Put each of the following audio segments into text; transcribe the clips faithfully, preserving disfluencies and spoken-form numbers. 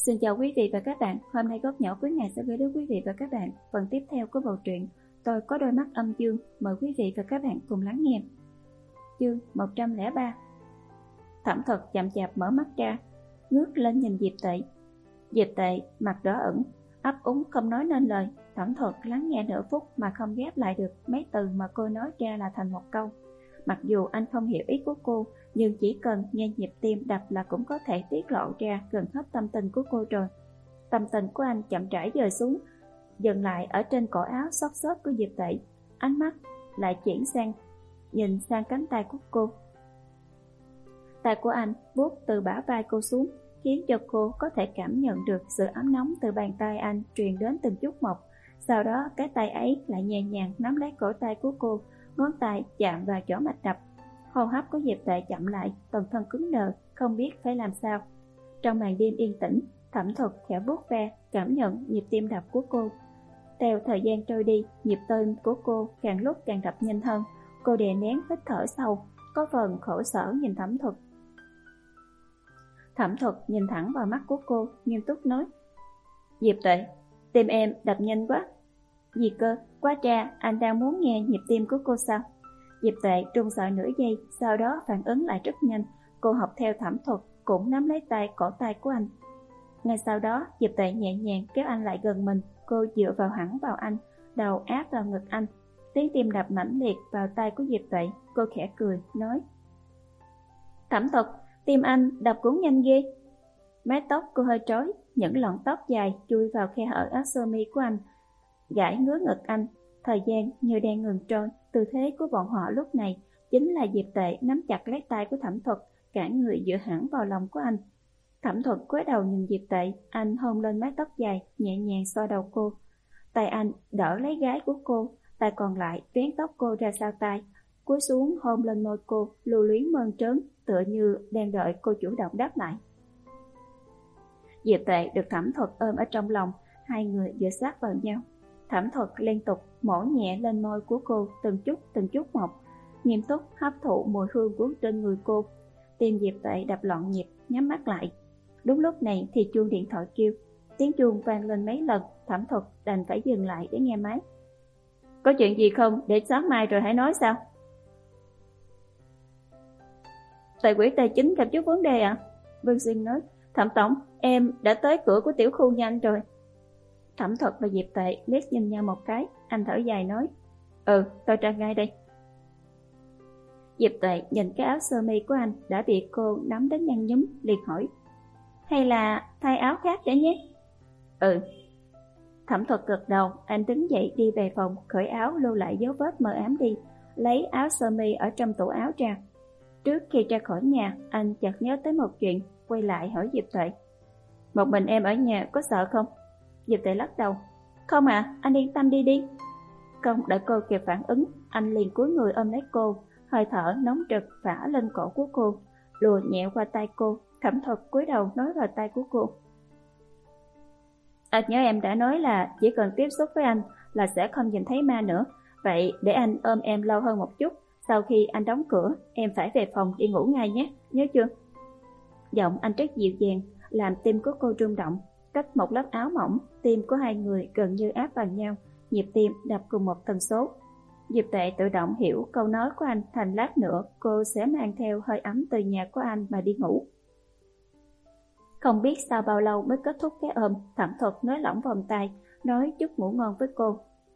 Xin chào quý vị và các bạn, hôm nay Góc Nhỏ Quý Ngày sẽ gửi đến quý vị và các bạn phần tiếp theo của bộ truyện Tôi Có Đôi Mắt Âm Dương. Mời quý vị và các bạn cùng lắng nghe. Chương một trăm lẻ ba. Thẩm Thuật chậm chạp mở mắt ra, ngước lên nhìn Diệp Tệ. Diệp Tệ mặt đỏ ửng, ấp úng không nói nên lời. Thẩm Thuật lắng nghe nửa phút mà không ghép lại được mấy từ mà cô nói ra là thành một câu. Mặc dù anh không hiểu ý của cô, nhưng chỉ cần nghe nhịp tim đập là cũng có thể tiết lộ ra gần hết tâm tình của cô rồi. Tâm tình của anh chậm rãi dời xuống, dừng lại ở trên cổ áo xót xót của Diệp Tệ. Ánh mắt lại chuyển sang, nhìn sang cánh tay của cô. Tay của anh vuốt từ bả vai cô xuống, khiến cho cô có thể cảm nhận được sự ấm nóng từ bàn tay anh truyền đến từng chút một. Sau đó cái tay ấy lại nhẹ nhàng nắm lấy cổ tay của cô, ngón tay chạm vào chỗ mạch đập. Hô hấp của Diệp Tệ chậm lại, toàn thân cứng đờ, không biết phải làm sao. Trong màn đêm yên tĩnh, Thẩm Thuật khẽ vuốt ve, cảm nhận nhịp tim đập của cô. Theo thời gian trôi đi, nhịp tim của cô càng lúc càng đập nhanh hơn. Cô đè nén hít thở sâu, có phần khổ sở nhìn Thẩm Thuật. Thẩm Thuật nhìn thẳng vào mắt của cô, nghiêm túc nói: Diệp Tệ, tim em đập nhanh quá. Gì cơ? Quá tra, anh đang muốn nghe nhịp tim của cô sao? Diệp Tệ run sợ nửa giây, sau đó phản ứng lại rất nhanh. Cô học theo Thẩm Thuật, cũng nắm lấy tay cổ tay của anh. Ngay sau đó, Diệp Tệ nhẹ nhàng kéo anh lại gần mình. Cô dựa vào hẳn vào anh, đầu áp vào ngực anh. Tiếng tim đập mãnh liệt vào tay của Diệp Tệ. Cô khẽ cười, nói: Thẩm Thuật, tim anh đập cũng nhanh ghê. Mái tóc cô hơi rối, những lọn tóc dài chui vào khe hở áo sơ mi của anh, gãi ngứa ngực anh. Thời gian như đang ngừng trôi. Tư thế của bọn họ lúc này chính là Diệp Tệ nắm chặt lấy tay của Thẩm Thuật, cả người dựa hẳn vào lòng của anh. Thẩm Thuật cúi đầu nhìn Diệp Tệ, anh hôn lên mái tóc dài, nhẹ nhàng xoa đầu cô. Tay anh đỡ lấy gái của cô, tay còn lại vén tóc cô ra sau tai, cúi xuống hôn lên môi cô, lưu luyến mơn trớn, tựa như đang đợi cô chủ động đáp lại. Diệp Tệ được Thẩm Thuật ôm ở trong lòng, hai người dựa sát vào nhau. Thẩm Thuật liên tục mổ nhẹ lên môi của cô từng chút từng chút một, nghiêm túc hấp thụ mùi hương của trên người cô. Tim Diệp Tệ đập loạn nhịp, nhắm mắt lại. Đúng lúc này thì chuông điện thoại kêu. Tiếng chuông vang lên mấy lần, Thẩm Thuật đành phải dừng lại để nghe máy. Có chuyện gì không? Để sáng mai rồi hãy nói sao? Tài quỹ tài chính gặp chút vấn đề ạ. À? Vương Sinh nói: Thẩm Tổng, em đã tới cửa của tiểu khu nhanh rồi. Thẩm Thuật và Diệp Tệ liếc nhìn nhau một cái, anh thở dài nói: Ừ, tôi ra ngay đây. Diệp Tệ nhìn cái áo sơ mi của anh đã bị cô nắm đến nhăn nhúm, liền hỏi: Hay là thay áo khác để nhé? Ừ. Thẩm Thuật gật đầu, anh đứng dậy đi về phòng, cởi áo lưu lại dấu vết mờ ám đi, lấy áo sơ mi ở trong tủ áo ra. Trước khi ra khỏi nhà, anh chợt nhớ tới một chuyện, quay lại hỏi Diệp Tệ: Một mình em ở nhà có sợ không? Diệp Tệ lắc đầu: Không ạ, à, anh yên tâm đi đi. Không đợi cô kịp phản ứng, anh liền cúi người ôm lấy cô, hơi thở nóng rực phả lên cổ của cô, lùa nhẹ qua tay cô. Thẩm Thuật cúi đầu nói vào tay của cô: Anh nhớ em đã nói là chỉ cần tiếp xúc với anh là sẽ không nhìn thấy ma nữa. Vậy để anh ôm em lâu hơn một chút. Sau khi anh đóng cửa, em phải về phòng đi ngủ ngay nhé, nhớ chưa? Giọng anh rất dịu dàng, làm tim của cô rung động. Cách một lớp áo mỏng, tim của hai người gần như áp vào nhau, nhịp tim đập cùng một tần số. Diệp Tệ tự động hiểu câu nói của anh, thành lát nữa cô sẽ mang theo hơi ấm từ nhà của anh mà đi ngủ. Không biết sau bao lâu mới kết thúc cái ôm, Thẩm Thuật nới lỏng vòng tay, nói chúc ngủ ngon với cô.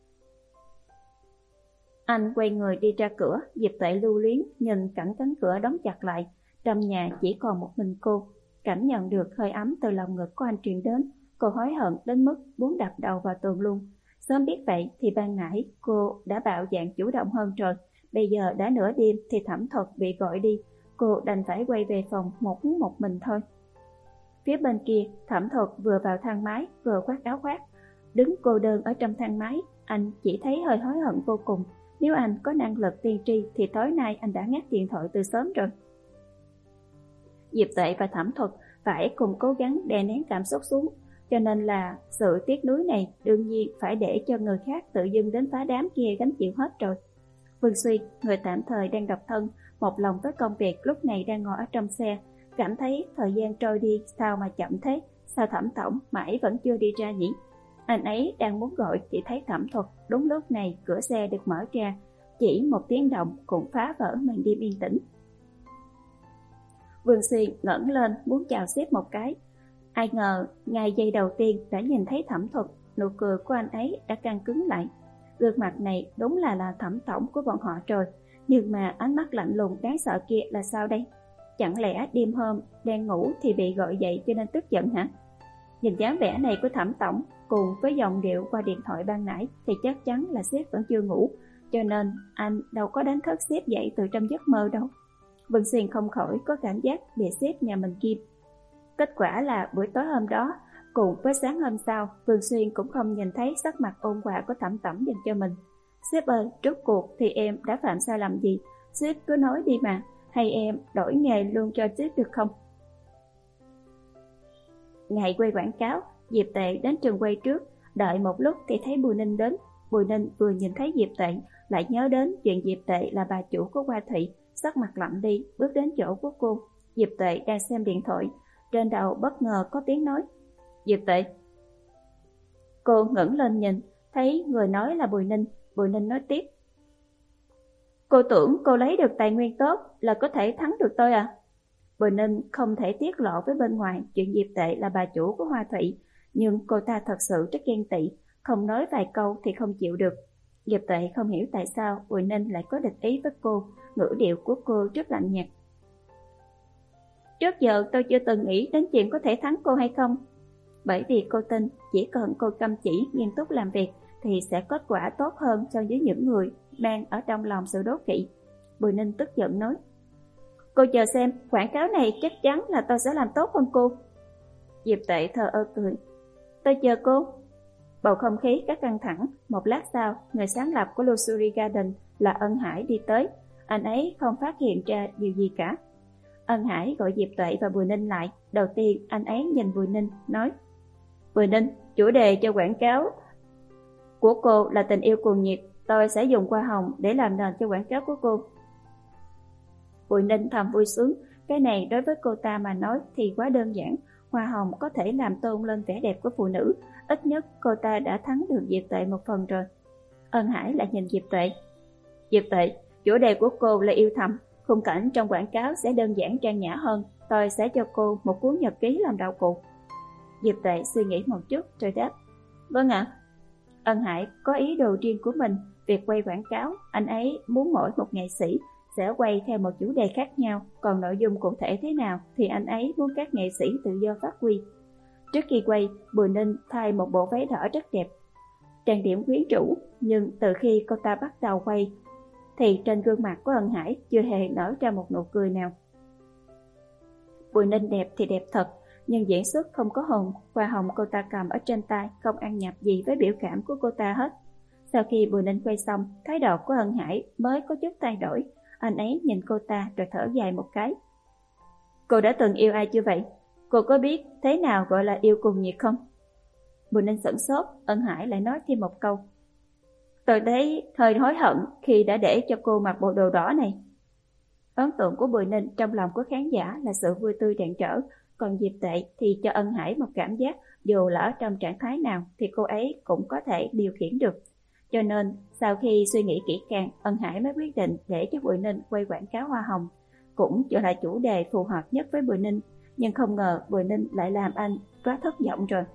Anh quay người đi ra cửa, Diệp Tệ lưu luyến nhìn cảnh cánh cửa đóng chặt lại. Trong nhà chỉ còn một mình cô, cảm nhận được hơi ấm từ lòng ngực của anh truyền đến. Cô hối hận đến mức muốn đập đầu vào tường luôn. Sớm biết vậy thì ban nãy cô đã bạo dạn chủ động hơn rồi. Bây giờ đã nửa đêm thì Thẩm Thuật bị gọi đi, cô đành phải quay về phòng một một mình thôi. Phía bên kia, Thẩm Thuật vừa vào thang máy vừa khoác áo khoác, đứng cô đơn ở trong thang máy. Anh chỉ thấy hơi hối hận vô cùng. Nếu anh có năng lực tiên tri thì tối nay anh đã ngắt điện thoại từ sớm rồi. Diệp Tệ và Thẩm Thuật phải cùng cố gắng đè nén cảm xúc xuống, cho nên là sự tiếc nuối này đương nhiên phải để cho người khác tự dưng đến phá đám kia gánh chịu hết rồi. Vương Suy, người tạm thời đang độc thân, một lòng với công việc, lúc này đang ngồi ở trong xe, cảm thấy thời gian trôi đi sao mà chậm thế, sao Thẩm tổng mãi vẫn chưa đi ra nhỉ? Anh ấy đang muốn gọi thì thấy Thẩm Thuật. Đúng lúc này cửa xe được mở ra, chỉ một tiếng động cũng phá vỡ màn đêm yên tĩnh. Vương Xuyên ngẩng lên muốn chào sếp một cái, ai ngờ ngay giây đầu tiên đã nhìn thấy Thẩm Thuật, nụ cười của anh ấy đã căng cứng lại. Gương mặt này đúng là là Thẩm tổng của bọn họ rồi, nhưng mà ánh mắt lạnh lùng đáng sợ kia là sao đây? Chẳng lẽ đêm hôm đang ngủ thì bị gọi dậy cho nên tức giận hả? Nhìn dáng vẻ này của Thẩm tổng cùng với giọng điệu qua điện thoại ban nãy thì chắc chắn là sếp vẫn chưa ngủ, cho nên anh đâu có đánh thức sếp dậy từ trong giấc mơ đâu. Vân Xuyên không khỏi có cảm giác bị sếp nhà mình kim. Kết quả là buổi tối hôm đó cùng với sáng hôm sau, Vương Xuyên cũng không nhìn thấy sắc mặt ôn hòa của Thẩm tổng dành cho mình. Sếp ơi, rốt cuộc thì em đã phạm sai lầm gì? Sếp cứ nói đi mà, hay em đổi nghề luôn cho sếp được không? Ngày quay quảng cáo, Diệp Tệ đến trường quay trước, đợi một lúc thì thấy Bùi Ninh đến. Bùi Ninh vừa nhìn thấy Diệp Tệ lại nhớ đến chuyện Diệp Tệ là bà chủ của Hoa Thị, sắc mặt lạnh đi, bước đến chỗ của cô. Diệp Tệ đang xem điện thoại, trên đầu bất ngờ có tiếng nói: Diệp Tệ. Cô ngẩng lên nhìn, thấy người nói là Bùi Ninh. Bùi Ninh nói tiếp: Cô tưởng cô lấy được tài nguyên tốt là có thể thắng được tôi à? Bùi Ninh không thể tiết lộ với bên ngoài chuyện Diệp Tệ là bà chủ của Hoa Thụy, nhưng cô ta thật sự rất ghen tị, không nói vài câu thì không chịu được. Diệp Tệ không hiểu tại sao Bùi Ninh lại có địch ý với cô, ngữ điệu của cô rất lạnh nhạt. Trước giờ tôi chưa từng nghĩ đến chuyện có thể thắng cô hay không, bởi vì cô tin chỉ cần cô chăm chỉ nghiêm túc làm việc thì sẽ kết quả tốt hơn so với những người mang ở trong lòng sự đố kỵ. Bùi Ninh tức giận nói: Cô chờ xem, quảng cáo này chắc chắn là tôi sẽ làm tốt hơn cô. Diệp Tệ thờ ơ cười: Tôi chờ cô. Bầu không khí rất căng thẳng. Một lát sau, người sáng lập của Luxury Garden là Ân Hải đi tới. Anh ấy không phát hiện ra điều gì cả. Ân Hải gọi Diệp Tệ và Bùi Ninh lại. Đầu tiên anh ấy nhìn Bùi Ninh nói: Bùi Ninh, chủ đề cho quảng cáo của cô là tình yêu cuồng nhiệt, tôi sẽ dùng hoa hồng để làm nền cho quảng cáo của cô. Bùi Ninh thầm vui sướng, cái này đối với cô ta mà nói thì quá đơn giản. Hoa hồng có thể làm tôn lên vẻ đẹp của phụ nữ, ít nhất cô ta đã thắng được Diệp Tệ một phần rồi. Ân Hải lại nhìn Diệp Tệ: Diệp Tệ, chủ đề của cô là yêu thầm, khung cảnh trong quảng cáo sẽ đơn giản trang nhã hơn, tôi sẽ cho cô một cuốn nhật ký làm đạo cụ. Diệp Tệ suy nghĩ một chút rồi đáp: Vâng ạ. Ân Hải có ý đồ riêng của mình. Việc quay quảng cáo, anh ấy muốn mỗi một nghệ sĩ sẽ quay theo một chủ đề khác nhau, còn nội dung cụ thể thế nào thì anh ấy muốn các nghệ sĩ tự do phát huy. Trước khi quay, Bùi Ninh thay một bộ váy đỏ rất đẹp, trang điểm quyến rũ, nhưng từ khi cô ta bắt đầu quay thì trên gương mặt của Ân Hải chưa hề nở ra một nụ cười nào. Bùi Ninh đẹp thì đẹp thật, nhưng diễn xuất không có hồn. Hoa hồng cô ta cầm ở trên tay không ăn nhập gì với biểu cảm của cô ta hết. Sau khi Bùi Ninh quay xong, thái độ của Ân Hải mới có chút thay đổi. Anh ấy nhìn cô ta rồi thở dài một cái: Cô đã từng yêu ai chưa vậy? Cô có biết thế nào gọi là yêu cuồng nhiệt không? Bùi Ninh sửng sốt. Ân Hải lại nói thêm một câu: Tôi thấy hơi hối hận khi đã để cho cô mặc bộ đồ đỏ này. Ấn tượng của Bùi Ninh trong lòng của khán giả là sự vui tươi rạng rỡ, còn Diệp Tệ thì cho Ân Hải một cảm giác dù là ở trong trạng thái nào thì cô ấy cũng có thể điều khiển được. Cho nên sau khi suy nghĩ kỹ càng, Ân Hải mới quyết định để cho Bùi Ninh quay quảng cáo hoa hồng, cũng trở lại chủ đề phù hợp nhất với Bùi Ninh. Nhưng không ngờ Bùi Ninh lại làm anh quá thất vọng rồi.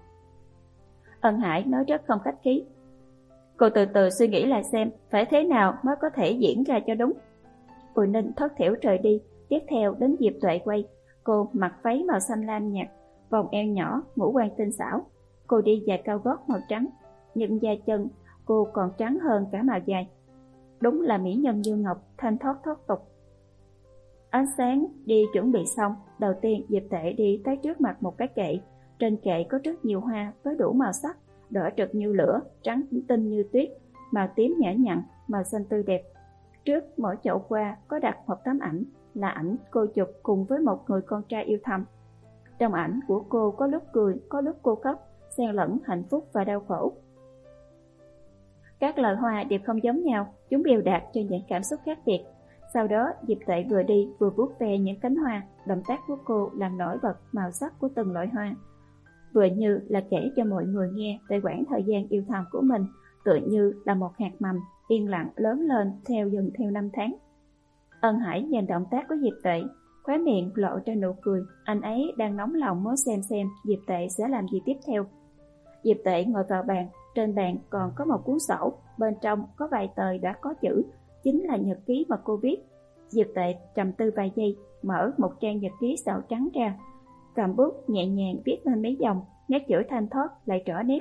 Ân Hải nói rất không khách khí: Cô từ từ suy nghĩ lại xem phải thế nào mới có thể diễn ra cho đúng. Bùi Ninh thất thểu rời đi. Tiếp theo đến Diệp Tuệ quay. Cô mặc váy màu xanh lam nhạt, vòng eo nhỏ, ngũ quan tinh xảo. Cô đi giày cao gót màu trắng, nhưng da chân cô còn trắng hơn cả màu giày. Đúng là mỹ nhân như ngọc, thanh thoát thoát tục. Ánh sáng đi chuẩn bị xong, đầu tiên Diệp Tệ đi tới trước mặt một cái kệ. Trên kệ có rất nhiều hoa với đủ màu sắc, đỏ rực như lửa, trắng tinh như tuyết, màu tím nhã nhặn, màu xanh tươi đẹp. Trước mỗi chậu hoa có đặt một tấm ảnh, là ảnh cô chụp cùng với một người con trai yêu thầm. Trong ảnh của cô có lúc cười, có lúc cô khóc, xen lẫn hạnh phúc và đau khổ. Các loại hoa đều không giống nhau, chúng biểu đạt cho những cảm xúc khác biệt. Sau đó Diệp Tệ vừa đi vừa vuốt ve những cánh hoa, động tác của cô làm nổi bật màu sắc của từng loại hoa. vừa như là kể cho mọi người nghe về quãng thời gian yêu thầm của mình, tựa như là một hạt mầm yên lặng lớn lên theo dần theo năm tháng. Ân Hải nhìn động tác của Diệp Tuệ, khóe miệng lộ ra nụ cười, anh ấy đang nóng lòng muốn xem xem Diệp Tuệ sẽ làm gì tiếp theo. Diệp Tuệ ngồi vào bàn, trên bàn còn có một cuốn sổ, bên trong có vài tờ đã có chữ, chính là nhật ký mà cô viết. Diệp Tuệ trầm tư vài giây, mở một trang nhật ký sạo trắng ra, cầm bút nhẹ nhàng viết lên mấy dòng, nét chữ thanh thoát lại rõ nét.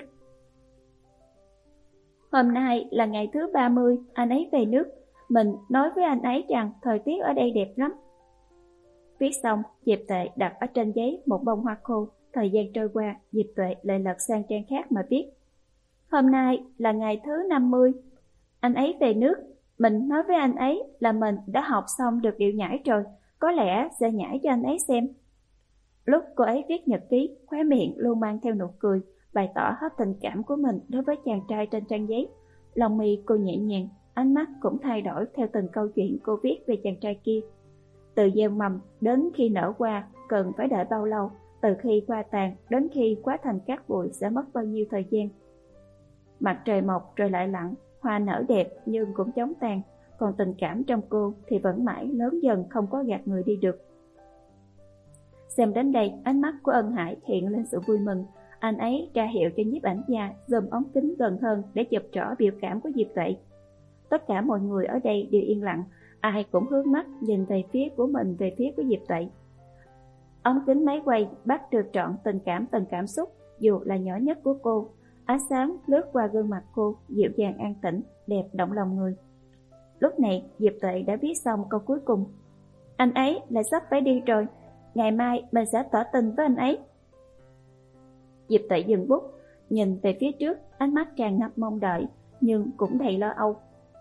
Hôm nay là ngày thứ ba mươi, anh ấy về nước. Mình nói với anh ấy rằng thời tiết ở đây đẹp lắm. Viết xong, Diệp Tuệ đặt ở trên giấy một bông hoa khô. Thời gian trôi qua, Diệp Tuệ lại lật sang trang khác mà viết. Hôm nay là ngày thứ năm mươi, anh ấy về nước. Mình nói với anh ấy là mình đã học xong được điệu nhảy rồi, có lẽ sẽ nhảy cho anh ấy xem. Lúc cô ấy viết nhật ký, khóe miệng luôn mang theo nụ cười, bày tỏ hết tình cảm của mình đối với chàng trai trên trang giấy. Lòng mi cô nhẹ nhàng, ánh mắt cũng thay đổi theo từng câu chuyện cô viết về chàng trai kia. Từ gieo mầm đến khi nở hoa cần phải đợi bao lâu, từ khi hoa tàn đến khi hóa thành cát bụi sẽ mất bao nhiêu thời gian. Mặt trời mọc rồi lại lặn, hoa nở đẹp nhưng cũng chóng tàn, còn tình cảm trong cô thì vẫn mãi lớn dần không có gạt người đi được. Xem đến đây, ánh mắt của Ân Hải hiện lên sự vui mừng. Anh ấy ra hiệu cho nhiếp ảnh gia zoom ống kính gần hơn để chụp rõ biểu cảm của Diệp Tuệ. Tất cả mọi người ở đây đều yên lặng, ai cũng hướng mắt nhìn về phía của mình, về phía của Diệp Tuệ. Ống kính máy quay bắt được trọn tình cảm từng cảm xúc, dù là nhỏ nhất của cô. Ánh sáng lướt qua gương mặt cô, dịu dàng an tĩnh, đẹp động lòng người. Lúc này Diệp Tuệ đã viết xong câu cuối cùng. Anh ấy lại sắp phải đi rồi, ngày mai mình sẽ tỏ tình với anh ấy. Diệp Tuệ dừng bút, nhìn về phía trước, ánh mắt tràn ngập mong đợi, nhưng cũng đầy lo âu.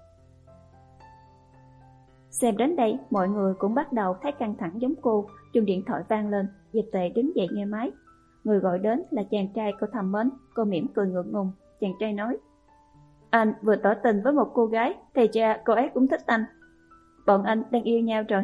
Xem đến đây, mọi người cũng bắt đầu thấy căng thẳng giống cô. Chuông điện thoại vang lên, Diệp Tuệ đứng dậy nghe máy. Người gọi đến là chàng trai cô thầm mến. Cô mỉm cười ngượng ngùng. Chàng trai nói, anh vừa tỏ tình với một cô gái, thì ra cô ấy cũng thích anh. Bọn anh đang yêu nhau rồi.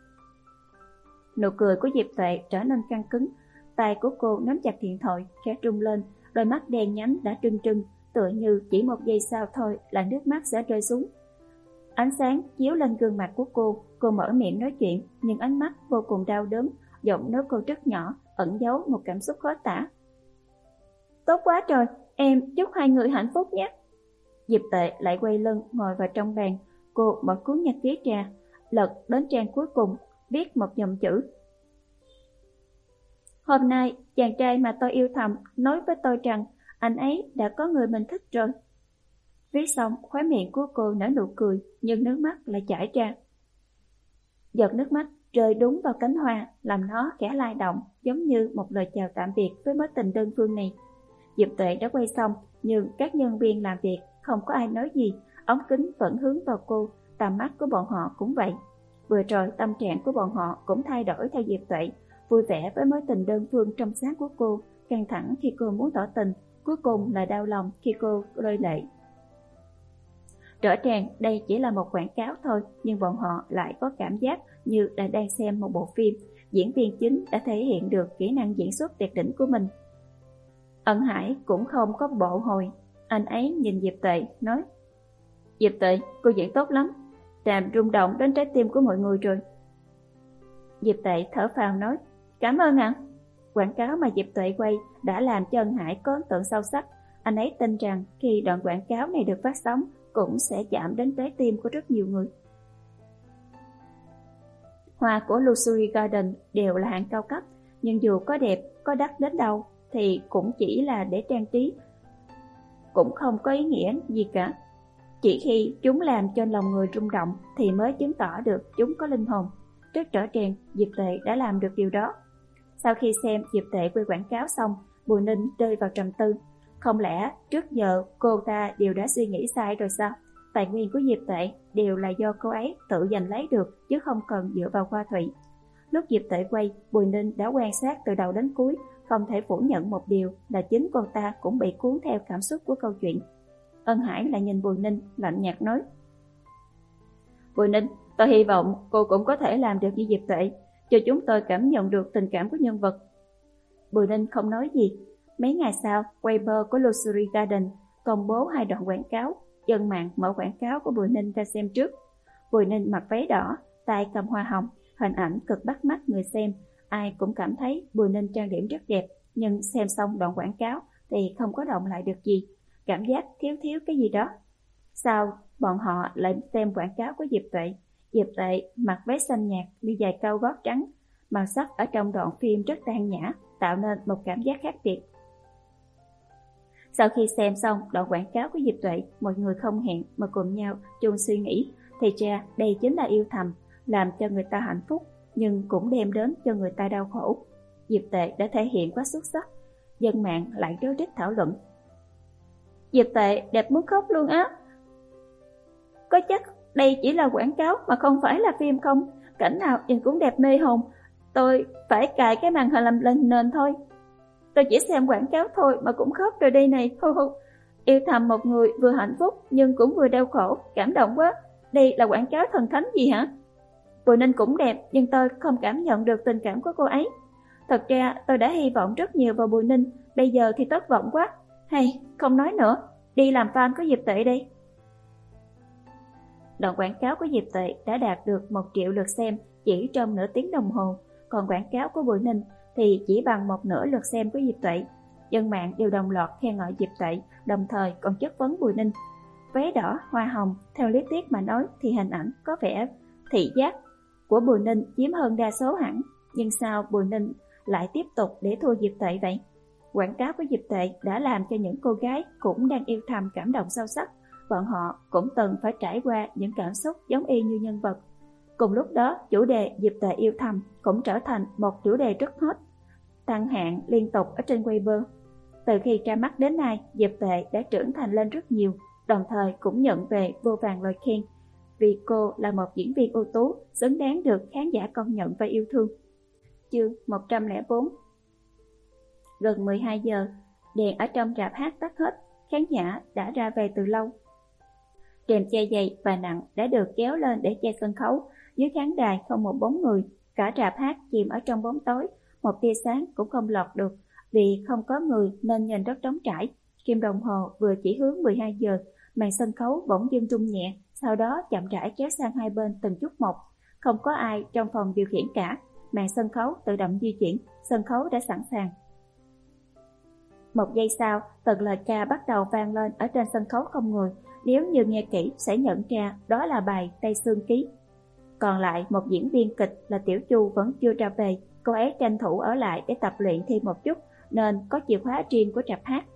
Nụ cười của Diệp Tuệ trở nên căng cứng. Tay của cô nắm chặt điện thoại, khẽ rung lên. Đôi mắt đen nhánh đã trừng trừng, tựa như chỉ một giây sau thôi là nước mắt sẽ rơi xuống. Ánh sáng chiếu lên gương mặt của cô, cô mở miệng nói chuyện, nhưng ánh mắt vô cùng đau đớn, giọng nói cô rất nhỏ, ẩn giấu một cảm xúc khó tả. Tốt quá rồi, em chúc hai người hạnh phúc nhé. Diệp Tuệ lại quay lưng ngồi vào trong bàn, cô mở cuốn nhật ký ra, lật đến trang cuối cùng, viết một dòng chữ. Hôm nay, chàng trai mà tôi yêu thầm nói với tôi rằng anh ấy đã có người mình thích rồi. Viết xong, khóe miệng của cô nở nụ cười, nhưng nước mắt lại chảy ra. Giọt nước mắt rơi đúng vào cánh hoa, làm nó khẽ lay động, giống như một lời chào tạm biệt với mối tình đơn phương này. Diệp Tuệ đã quay xong, nhưng các nhân viên làm việc không có ai nói gì, ống kính vẫn hướng vào cô, tầm mắt của bọn họ cũng vậy. Vừa rồi tâm trạng của bọn họ cũng thay đổi theo Diệp Tuệ, vui vẻ với mối tình đơn phương trong sáng của cô, căng thẳng khi cô muốn tỏ tình, cuối cùng là đau lòng khi cô rơi lệ. Rõ ràng đây chỉ là một quảng cáo thôi, nhưng bọn họ lại có cảm giác như là đang xem một bộ phim. Diễn viên chính đã thể hiện được kỹ năng diễn xuất tuyệt đỉnh của mình. Ân Hải cũng không có bộ hồi, anh ấy nhìn Diệp Tuệ nói, Diệp Tuệ, cô diễn tốt lắm, làm rung động đến trái tim của mọi người rồi. Diệp Tuệ thở phào nói, cảm ơn ạ. Quảng cáo mà Diệp Tuệ quay đã làm cho Ân Hải có ấn tượng sâu sắc. Anh ấy tin rằng khi đoạn quảng cáo này được phát sóng cũng sẽ chạm đến trái tim của rất nhiều người. Hoa của Luxury Garden đều là hạng cao cấp, nhưng dù có đẹp, có đắt đến đâu thì cũng chỉ là để trang trí, cũng không có ý nghĩa gì cả. Chỉ khi chúng làm cho lòng người rung động thì mới chứng tỏ được chúng có linh hồn. Rất rõ ràng, Diệp Tuệ đã làm được điều đó. Sau khi xem Diệp Tuệ quay quảng cáo xong, Bùi Ninh rơi vào trầm tư. Không lẽ trước giờ cô ta đều đã suy nghĩ sai rồi sao? Tài nguyên của Diệp Tuệ đều là do cô ấy tự giành lấy được, chứ không cần dựa vào Hoa Thụy. Lúc Diệp Tuệ quay, Bùi Ninh đã quan sát từ đầu đến cuối, không thể phủ nhận một điều là chính cô ta cũng bị cuốn theo cảm xúc của câu chuyện. Ân Hải lại nhìn Bùi Ninh, lạnh nhạt nói, Bùi Ninh, tôi hy vọng cô cũng có thể làm được như Diệp Tuệ, cho chúng tôi cảm nhận được tình cảm của nhân vật. Bùi Ninh không nói gì. Mấy ngày sau, Weibo của Luxury Garden công bố hai đoạn quảng cáo. Dân mạng mở quảng cáo của Bùi Ninh ra xem trước. Bùi Ninh mặc váy đỏ, tay cầm hoa hồng, hình ảnh cực bắt mắt người xem. Ai cũng cảm thấy Bùi Ninh trang điểm rất đẹp, nhưng xem xong đoạn quảng cáo thì không có động lại được gì. Cảm giác thiếu thiếu cái gì đó. Sau, bọn họ lại xem quảng cáo của Diệp Tuệ. Diệp Tuệ mặc váy xanh nhạt, đi giày cao gót trắng. Màu sắc ở trong đoạn phim rất tao nhã, tạo nên một cảm giác khác biệt. Sau khi xem xong đoạn quảng cáo của Diệp Tuệ, mọi người không hẹn mà cùng nhau chung suy nghĩ. Thì ra đây chính là yêu thầm, làm cho người ta hạnh phúc, nhưng cũng đem đến cho người ta đau khổ. Diệp Tuệ đã thể hiện quá xuất sắc. Dân mạng lại rối rít thảo luận. Diệp Tuệ đẹp muốn khóc luôn á. Có chắc đây chỉ là quảng cáo mà không phải là phim không? Cảnh nào nhìn cũng đẹp mê hồn. Tôi phải cài cái màn hình làm lên nền thôi. Tôi chỉ xem quảng cáo thôi mà cũng khóc rồi đây này. Yêu thầm một người vừa hạnh phúc nhưng cũng vừa đau khổ, cảm động quá. Đây là quảng cáo thần thánh gì hả? Bùi Ninh cũng đẹp nhưng tôi không cảm nhận được tình cảm của cô ấy. Thật ra tôi đã hy vọng rất nhiều vào Bùi Ninh, bây giờ thì thất vọng quá. Hay, không nói nữa, đi làm fan của Diệp Tuệ đi. Đoạn quảng cáo của Diệp Tuệ đã đạt được một triệu lượt xem chỉ trong nửa tiếng đồng hồ, còn quảng cáo của Bùi Ninh thì chỉ bằng một nửa lượt xem của Diệp Tuệ. Dân mạng đều đồng loạt khen ngợi Diệp Tuệ, đồng thời còn chất vấn Bùi Ninh. Váy đỏ, hoa hồng, theo lý thuyết mà nói thì hình ảnh có vẻ thị giác của Bùi Ninh chiếm hơn đa số hẳn, nhưng sao Bùi Ninh lại tiếp tục để thua Diệp Tuệ vậy? Quảng cáo của Diệp Tuệ đã làm cho những cô gái cũng đang yêu thầm cảm động sâu sắc. Bọn họ cũng từng phải trải qua những cảm xúc giống y như nhân vật. Cùng lúc đó, chủ đề Diệp Tuệ yêu thầm cũng trở thành một chủ đề rất hot, tăng hạng liên tục ở trên Weibo. Từ khi ra mắt đến nay, Diệp Tuệ đã trưởng thành lên rất nhiều, đồng thời cũng nhận về vô vàn lời khen, vì cô là một diễn viên ưu tú, xứng đáng được khán giả công nhận và yêu thương. Chương một trăm lẻ bốn. Gần mười hai giờ, đèn ở trong rạp hát tắt hết, khán giả đã ra về từ lâu. Rèm che dày và nặng đã được kéo lên để che sân khấu. Dưới khán đài không một bóng người, cả rạp hát chìm ở trong bóng tối, một tia sáng cũng không lọt được, vì không có người nên nhìn rất trống trải. Kim đồng hồ vừa chỉ hướng mười hai giờ, màn sân khấu bỗng dưng rung nhẹ, sau đó chậm rãi kéo sang hai bên từng chút một. Không có ai trong phòng điều khiển cả, màn sân khấu tự động di chuyển, sân khấu đã sẵn sàng. Một giây sau, từng lời ca bắt đầu vang lên ở trên sân khấu không người. Nếu như nghe kỹ sẽ nhận ra đó là bài Tây Sương Ký. Còn lại một diễn viên kịch là Tiểu Chu vẫn chưa ra về. Cô ấy tranh thủ ở lại để tập luyện thêm một chút nên có chìa khóa riêng của rạp hát.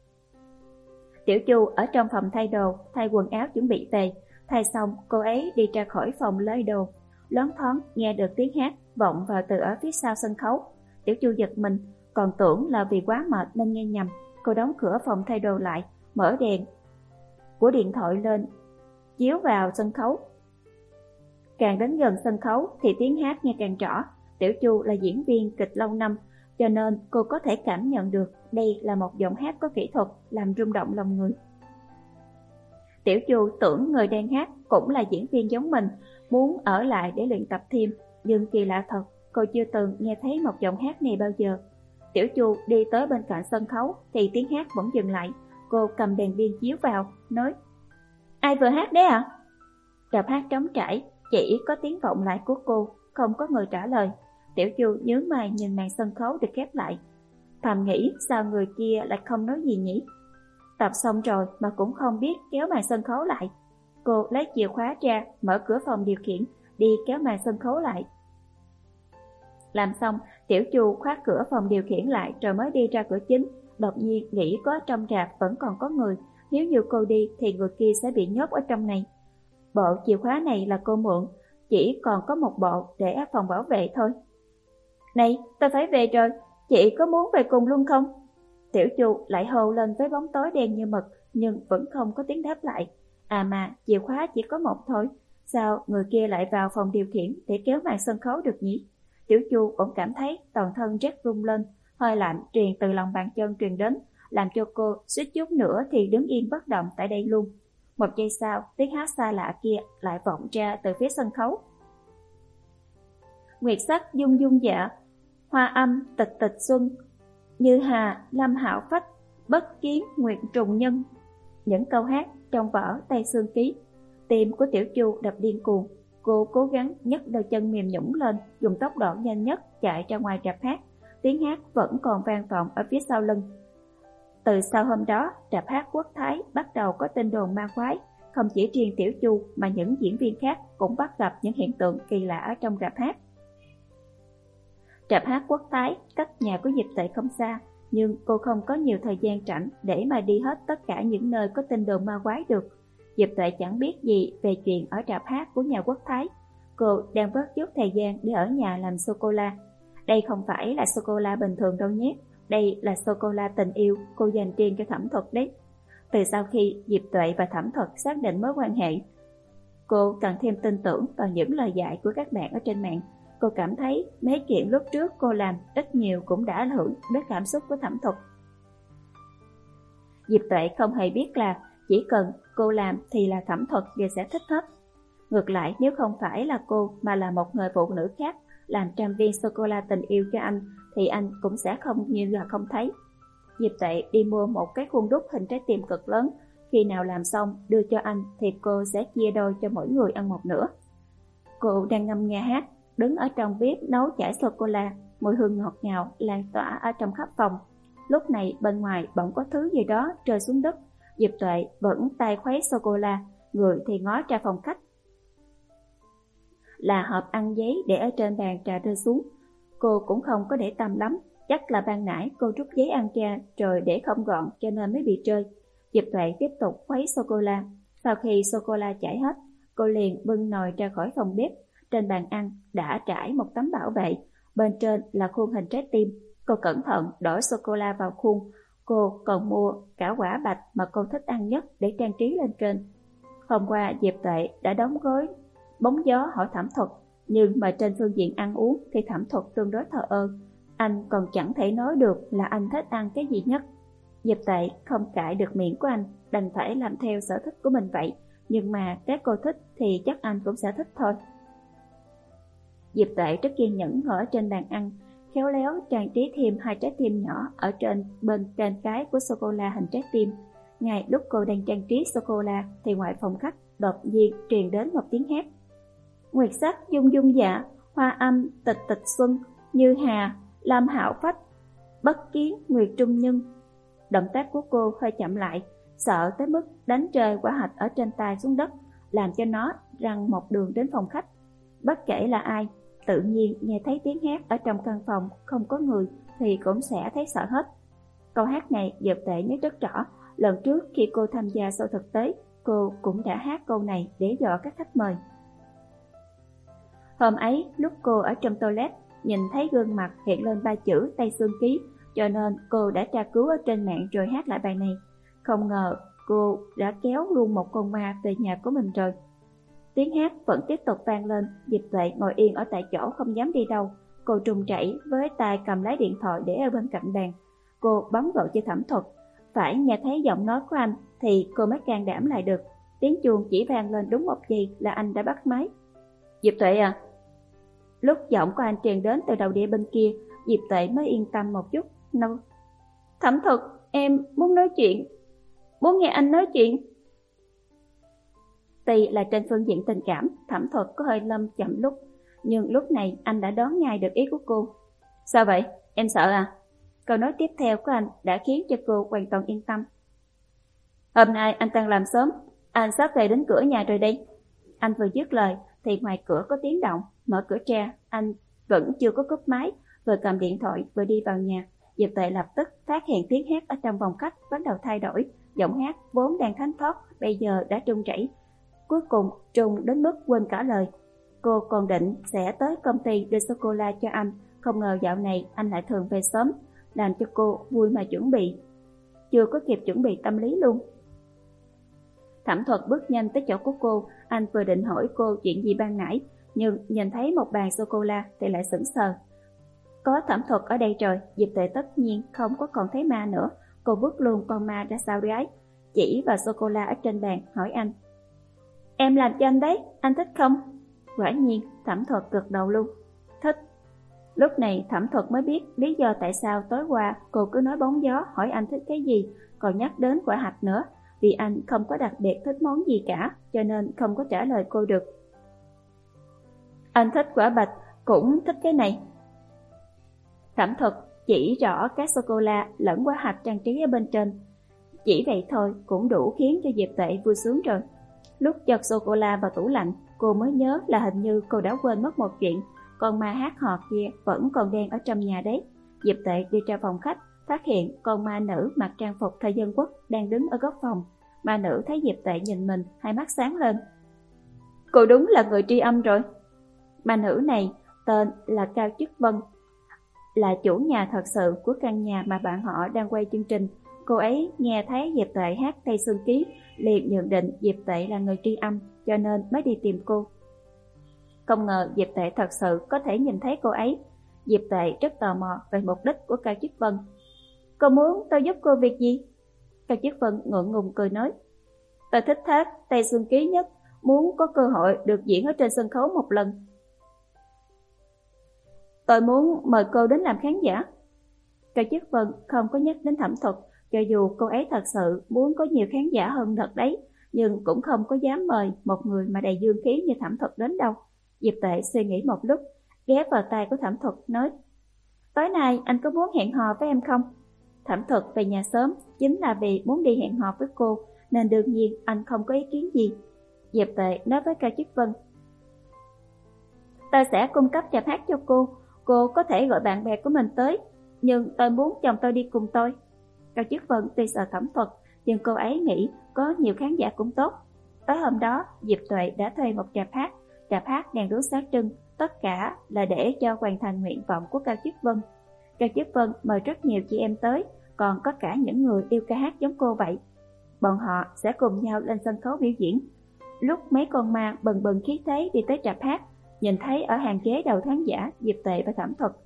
Tiểu Chu ở trong phòng thay đồ, thay quần áo chuẩn bị về. Thay xong cô ấy đi ra khỏi phòng lấy đồ. Loáng thoáng nghe được tiếng hát vọng vào từ ở phía sau sân khấu. Tiểu Chu giật mình, còn tưởng là vì quá mệt nên nghe nhầm. Cô đóng cửa phòng thay đồ lại, mở đèn của điện thoại lên, chiếu vào sân khấu. Càng đến gần sân khấu thì tiếng hát nghe càng rõ. Tiểu Chu là diễn viên kịch lâu năm, cho nên cô có thể cảm nhận được đây là một giọng hát có kỹ thuật làm rung động lòng người. Tiểu Chu tưởng người đang hát cũng là diễn viên giống mình, muốn ở lại để luyện tập thêm, nhưng kỳ lạ thật, cô chưa từng nghe thấy một giọng hát này bao giờ. Tiểu Chu đi tới bên cạnh sân khấu thì tiếng hát bỗng dừng lại. Cô cầm đèn pin chiếu vào, nói: Ai vừa hát đấy ạ? À? Rạp hát trống trải, chỉ có tiếng vọng lại của cô, không có người trả lời. Tiểu Chu nhướng mày nhìn màn sân khấu được khép lại, thầm nghĩ sao người kia lại không nói gì nhỉ? Tập xong rồi mà cũng không biết kéo màn sân khấu lại. Cô lấy chìa khóa ra, mở cửa phòng điều khiển, đi kéo màn sân khấu lại. Làm xong, Tiểu Chu khóa cửa phòng điều khiển lại rồi mới đi ra cửa chính. Đột nhiên nghĩ có trong rạp vẫn còn có người, nếu như cô đi thì người kia sẽ bị nhốt ở trong này. Bộ chìa khóa này là cô mượn, chỉ còn có một bộ để ở phòng bảo vệ thôi. Này, tôi phải về rồi, chị có muốn về cùng luôn không? Tiểu Chu lại hô lên với bóng tối đen như mực, nhưng vẫn không có tiếng đáp lại. À mà, chìa khóa chỉ có một thôi, sao người kia lại vào phòng điều khiển để kéo màn sân khấu được nhỉ? Tiểu Chu cũng cảm thấy toàn thân rét run lên, hơi lạnh truyền từ lòng bàn chân truyền đến, làm cho cô suýt chút nữa thì đứng yên bất động tại đây luôn. Một giây sau, tiếng hát xa lạ kia lại vọng ra từ phía sân khấu. Nguyệt sắc dung dung dạ, hoa âm tịch tịch xuân, Như hà, lâm hạo phách, bất kiến, nguyệt trùng nhân. Những câu hát trong vở Tây Sương Ký. Tim của Tiểu Chu đập điên cuồng. Cô cố gắng nhấc đôi chân mềm nhũn lên, dùng tốc độ nhanh nhất chạy ra ngoài rạp hát. Tiếng hát vẫn còn vang vọng ở phía sau lưng. Từ sau hôm đó, rạp hát Quốc Thái bắt đầu có tin đồn ma quái. Không chỉ riêng Tiểu Chu mà những diễn viên khác cũng bắt gặp những hiện tượng kỳ lạ ở trong rạp hát. Rạp hát Quốc Thái cách nhà của Diệp Tuệ không xa, nhưng cô không có nhiều thời gian rảnh để mà đi hết tất cả những nơi có tin đồn ma quái được. Diệp Tuệ chẳng biết gì về chuyện ở rạp hát của nhà Quốc Thái. Cô đang vớt chút thời gian để ở nhà làm sô-cô-la. Đây không phải là sô-cô-la bình thường đâu nhé. Đây là sô-cô-la tình yêu cô dành riêng cho Thẩm Thuật đấy. Từ sau khi Diệp Tuệ và Thẩm Thuật xác định mối quan hệ, cô càng thêm tin tưởng vào những lời dạy của các bạn ở trên mạng. Cô cảm thấy mấy chuyện lúc trước cô làm ít nhiều cũng đã ảnh hưởng đến cảm xúc của Thẩm Thuật. Diệp Tuệ không hề biết là chỉ cần cô làm thì là Thẩm Thuật đều sẽ thích hết. Ngược lại, nếu không phải là cô mà là một người phụ nữ khác làm trăm viên sô-cô-la tình yêu cho anh thì anh cũng sẽ không như là không thấy. Diệp Tuệ đi mua một cái khuôn đúc hình trái tim cực lớn. Khi nào làm xong đưa cho anh thì cô sẽ chia đôi cho mỗi người ăn một nửa. Cô đang ngâm nghe hát, đứng ở trong bếp nấu chả sô-cô-la, mùi hương ngọt ngào lan tỏa ở trong khắp phòng. Lúc này bên ngoài bỗng có thứ gì đó rơi xuống đất. Diệp Tuệ vẫn tay khuấy sô-cô-la, người thì ngó ra phòng khách. Là hộp ăn giấy để ở trên bàn trà rơi xuống. Cô cũng không có để tâm lắm, chắc là ban nãy cô rút giấy ăn trà rồi để không gọn cho nên mới bị rơi. Diệp Tuệ tiếp tục khuấy sô-cô-la. Sau khi sô-cô-la chảy hết, cô liền bưng nồi ra khỏi phòng bếp. Trên bàn ăn đã trải một tấm bảo vệ, bên trên là khuôn hình trái tim. Cô cẩn thận đổ sô-cô-la vào khuôn. Cô còn mua cả quả bạch mà cô thích ăn nhất để trang trí lên trên. Hôm qua Diệp Tuệ đã đóng gói bóng gió hỏi Thẩm Thuật, nhưng mà trên phương diện ăn uống thì Thẩm Thuật tương đối thờ ơ. Anh còn chẳng thể nói được là anh thích ăn cái gì nhất. Diệp Tuệ không cãi được miệng của anh, đành phải làm theo sở thích của mình vậy. Nhưng mà cái cô thích thì chắc anh cũng sẽ thích thôi. Diệp Tuệ rất kiên nhẫn ngồi ở trên bàn ăn, khéo léo trang trí thêm hai trái tim nhỏ ở trên bên trên cái của sô-cô-la hình trái tim. Ngay lúc cô đang trang trí sô-cô-la thì ngoài phòng khách đột nhiên truyền đến một tiếng hát. Nguyệt sắc dung dung dạ, hoa âm tịch tịch xuân, như hà, lam hạo phách, bất kiến nguyệt trung nhân. Động tác của cô hơi chậm lại, sợ tới mức đánh rơi quả hạch ở trên tay xuống đất, làm cho nó răng một đường đến phòng khách. Bất kể là ai, tự nhiên nghe thấy tiếng hát ở trong căn phòng không có người thì cũng sẽ thấy sợ hết. Câu hát này Diệp Tuệ nhớ rất rõ. Lần trước khi cô tham gia show thực tế, cô cũng đã hát câu này để dọa các khách mời. Hôm ấy, lúc cô ở trong toilet, nhìn thấy gương mặt hiện lên ba chữ Tây Sương Ký, cho nên cô đã tra cứu ở trên mạng rồi hát lại bài này. Không ngờ cô đã kéo luôn một con ma về nhà của mình rồi. Tiếng hát vẫn tiếp tục vang lên. Diệp Tuệ ngồi yên ở tại chỗ không dám đi đâu. Cô trùng chảy với tay cầm lấy điện thoại để ở bên cạnh bàn. Cô bấm gọi cho Thẩm Thuật. Phải nghe thấy giọng nói của anh thì cô mới can đảm lại được. Tiếng chuông chỉ vang lên đúng một giây là anh đã bắt máy. Diệp Tuệ à? Lúc giọng của anh truyền đến từ đầu dây bên kia, Diệp Tuệ mới yên tâm một chút. No. Thẩm Thuật, em muốn nói chuyện. Muốn nghe anh nói chuyện. Tuy là trên phương diện tình cảm, Thẩm Thuật có hơi lâm chậm lúc, nhưng lúc này anh đã đoán ngay được ý của cô. Sao vậy? Em sợ à? Câu nói tiếp theo của anh đã khiến cho cô hoàn toàn yên tâm. Hôm nay anh tăng làm sớm, anh sắp về đến cửa nhà rồi đây. Anh vừa dứt lời thì ngoài cửa có tiếng động, mở cửa ra. Anh vẫn chưa có cúp máy, vừa cầm điện thoại vừa đi vào nhà. Diệp Tuệ lập tức phát hiện tiếng hát ở trong phòng khách bắt đầu thay đổi. Giọng hát vốn đang thánh thót bây giờ đã run rẩy, cuối cùng trùng đến mức quên cả lời. Cô còn định sẽ tới công ty đưa sô-cô-la cho anh, không ngờ dạo này anh lại thường về sớm, làm cho cô vui mà chuẩn bị, chưa có kịp chuẩn bị tâm lý luôn. Thẩm Thuật bước nhanh tới chỗ của cô. Anh vừa định hỏi cô chuyện gì ban nãy, nhưng nhìn thấy một bàn sô-cô-la thì lại sững sờ. Có Thẩm Thuật ở đây rồi, Diệp Tuệ tất nhiên không có còn thấy ma nữa. Cô bước luôn con ma ra sau gái, chỉ vào sô-cô-la ở trên bàn hỏi anh. Em làm cho anh đấy, anh thích không? Quả nhiên Thẩm Thuật gật đầu luôn. Thích. Lúc này Thẩm Thuật mới biết lý do tại sao tối qua cô cứ nói bóng gió hỏi anh thích cái gì, còn nhắc đến quả hạch nữa. Vì anh không có đặc biệt thích món gì cả, cho nên không có trả lời cô được. Anh thích quả bạch, cũng thích cái này. Thẩm Thuật chỉ rõ các sô-cô-la lẫn quả hạch trang trí ở bên trên. Chỉ vậy thôi cũng đủ khiến cho Diệp Tuệ vui sướng rồi. Lúc chật sô-cô-la vào tủ lạnh, cô mới nhớ là hình như cô đã quên mất một chuyện. Con ma hát hò kia vẫn còn đang ở trong nhà đấy. Diệp Tuệ đi ra phòng khách, phát hiện con ma nữ mặc trang phục thời dân quốc đang đứng ở góc phòng. Ma nữ thấy Diệp Tuệ nhìn mình, hai mắt sáng lên. Cô đúng là người tri âm rồi. Ma nữ này tên là Cao Chức Vân, là chủ nhà thật sự của căn nhà mà bạn họ đang quay chương trình. Cô ấy nghe thấy Diệp Tuệ hát Tây Xuân Ký, liền nhận định Diệp Tuệ là người tri âm, cho nên mới đi tìm cô. Không ngờ Diệp Tuệ thật sự có thể nhìn thấy cô ấy. Diệp Tuệ rất tò mò về mục đích của Cao Chức Vân. Cô muốn tôi giúp cô việc gì? Cao Chức Vân ngượng ngùng cười nói. Tôi thích hát Tây Xuân Ký nhất, muốn có cơ hội được diễn ở trên sân khấu một lần. Tôi muốn mời cô đến làm khán giả. Cao Chức Vân không có nhắc đến Thẩm Thuật, cho dù cô ấy thật sự muốn có nhiều khán giả hơn thật đấy, nhưng cũng không có dám mời một người mà đầy dương khí như Thẩm Thuật đến đâu. Diệp Tuệ suy nghĩ một lúc, ghé vào tay của Thẩm Thuật nói, tối nay anh có muốn hẹn hò với em không? Thẩm Thuật về nhà sớm chính là vì muốn đi hẹn hò với cô, nên đương nhiên anh không có ý kiến gì. Diệp Tuệ nói với Cao Chức Vân, tôi sẽ cung cấp chạp hát cho cô, cô có thể gọi bạn bè của mình tới, nhưng tôi muốn chồng tôi đi cùng tôi. Cao Chức Vân tuy sợ Thẩm Thuật, nhưng cô ấy nghĩ có nhiều khán giả cũng tốt. Tối hôm đó, Diệp Tuệ đã thuê một chạp hát, chạp hát đèn đuốc sáng trưng, tất cả là để cho hoàn thành nguyện vọng của Cao Chức Vân. Cao Chức Vân mời rất nhiều chị em tới, còn có cả những người yêu ca hát giống cô vậy. Bọn họ sẽ cùng nhau lên sân khấu biểu diễn. Lúc mấy con ma bần bần khí thế đi tới chạp hát, nhìn thấy ở hàng ghế đầu khán giả Diệp Tuệ và Thẩm Thuật,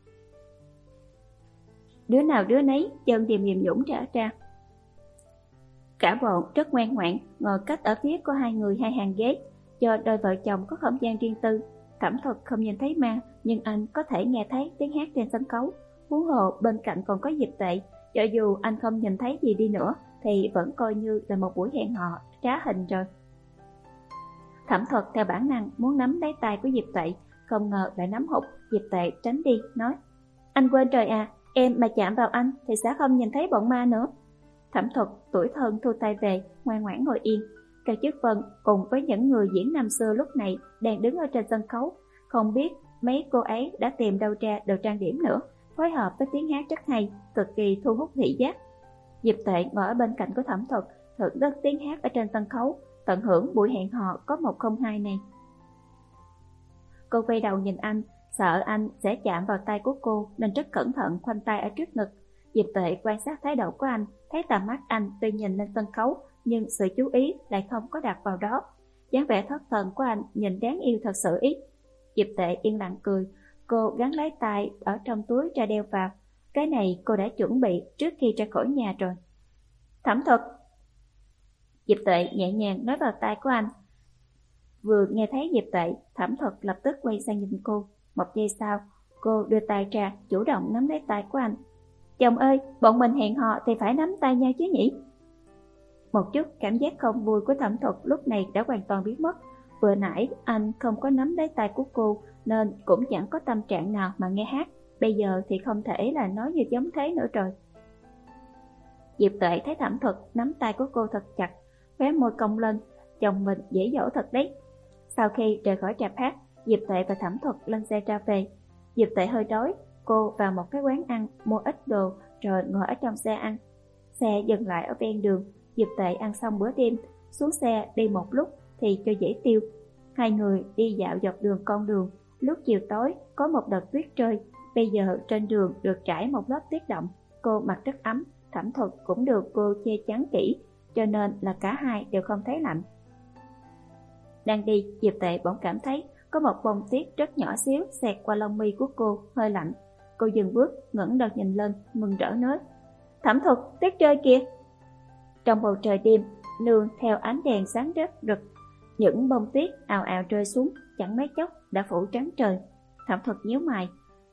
đứa nào đứa nấy chân điềm điềm dũng trở ra. Cả bọn rất ngoan ngoãn ngồi cách ở phía của hai người hai hàng ghế, cho đôi vợ chồng có không gian riêng tư. Thẩm Thuật không nhìn thấy ma, nhưng anh có thể nghe thấy tiếng hát trên sân khấu. Huống hồ bên cạnh còn có Diệp Tuệ, cho dù anh không nhìn thấy gì đi nữa thì vẫn coi như là một buổi hẹn hò trá hình rồi. Thẩm Thuật theo bản năng muốn nắm lấy tay của Diệp Tuệ, không ngờ lại nắm hụt. Diệp Tuệ tránh đi, nói, anh quên rồi à, em mà chạm vào anh thì sẽ không nhìn thấy bọn ma nữa. Thẩm Thuật tủi thân thu tay về, ngoan ngoãn ngồi yên. Cao Chức Vân cùng với những người diễn năm xưa lúc này đang đứng ở trên sân khấu, không biết mấy cô ấy đã tìm đâu ra đồ trang điểm nữa, phối hợp với tiếng hát rất hay, cực kỳ thu hút thị giác. Diệp Tuệ ngồi ở bên cạnh của Thẩm Thuật, thưởng thức tiếng hát ở trên sân khấu, tận hưởng buổi hẹn hò có một không hai này. Cô quay đầu nhìn anh, sợ anh sẽ chạm vào tay của cô nên rất cẩn thận khoanh tay ở trước ngực. Diệp Tuệ quan sát thái độ của anh, thấy tầm mắt anh tuy nhìn lên sân khấu, nhưng sự chú ý lại không có đặt vào đó. Dáng vẻ thất thần của anh nhìn đáng yêu thật sự ít. Diệp Tuệ yên lặng cười, cô gắn lấy tay ở trong túi ra đeo vào. Cái này cô đã chuẩn bị trước khi ra khỏi nhà rồi. Thẩm Thuật. Diệp Tuệ nhẹ nhàng nói vào tai của anh. Vừa nghe thấy Diệp Tuệ, Thẩm Thuật lập tức quay sang nhìn cô. Một giây sau, cô đưa tay ra, chủ động nắm lấy tay của anh. Chồng ơi, bọn mình hẹn hò thì phải nắm tay nhau chứ nhỉ? Một chút cảm giác không vui của Thẩm Thuật lúc này đã hoàn toàn biến mất. Vừa nãy anh không có nắm lấy tay của cô nên cũng chẳng có tâm trạng nào mà nghe hát. Bây giờ thì không thể là nói như giống thế nữa rồi. Diệp Tuệ thấy Thẩm Thuật nắm tay của cô thật chặt, khóe môi cong lên, chồng mình dễ dỗ thật đấy. Sau khi rời khỏi rạp hát, Diệp Tuệ và Thẩm Thuật lên xe ra về. Diệp Tuệ hơi đói, cô vào một cái quán ăn mua ít đồ rồi ngồi ở trong xe ăn. Xe dừng lại ở ven đường, Diệp Tuệ ăn xong bữa đêm, xuống xe đi một lúc thì cho dễ tiêu. Hai người đi dạo dọc đường con đường. Lúc chiều tối có một đợt tuyết rơi, bây giờ trên đường được trải một lớp tuyết động. Cô mặc rất ấm, Thẩm Thuật cũng được cô che chắn kỹ, cho nên là cả hai đều không thấy lạnh. Đang đi, Diệp Tuệ bỗng cảm thấy có một bông tuyết rất nhỏ xíu xẹt qua lông mi của cô, hơi lạnh. Cô dừng bước, ngẩng đầu nhìn lên, mừng rỡ nói, Thẩm Thuật, tuyết rơi kìa. Trong bầu trời đêm, nương theo ánh đèn sáng rất rực, những bông tuyết ào ào rơi xuống, chẳng mấy chốc đã phủ trắng trời. Thẩm Thuật nhíu mày,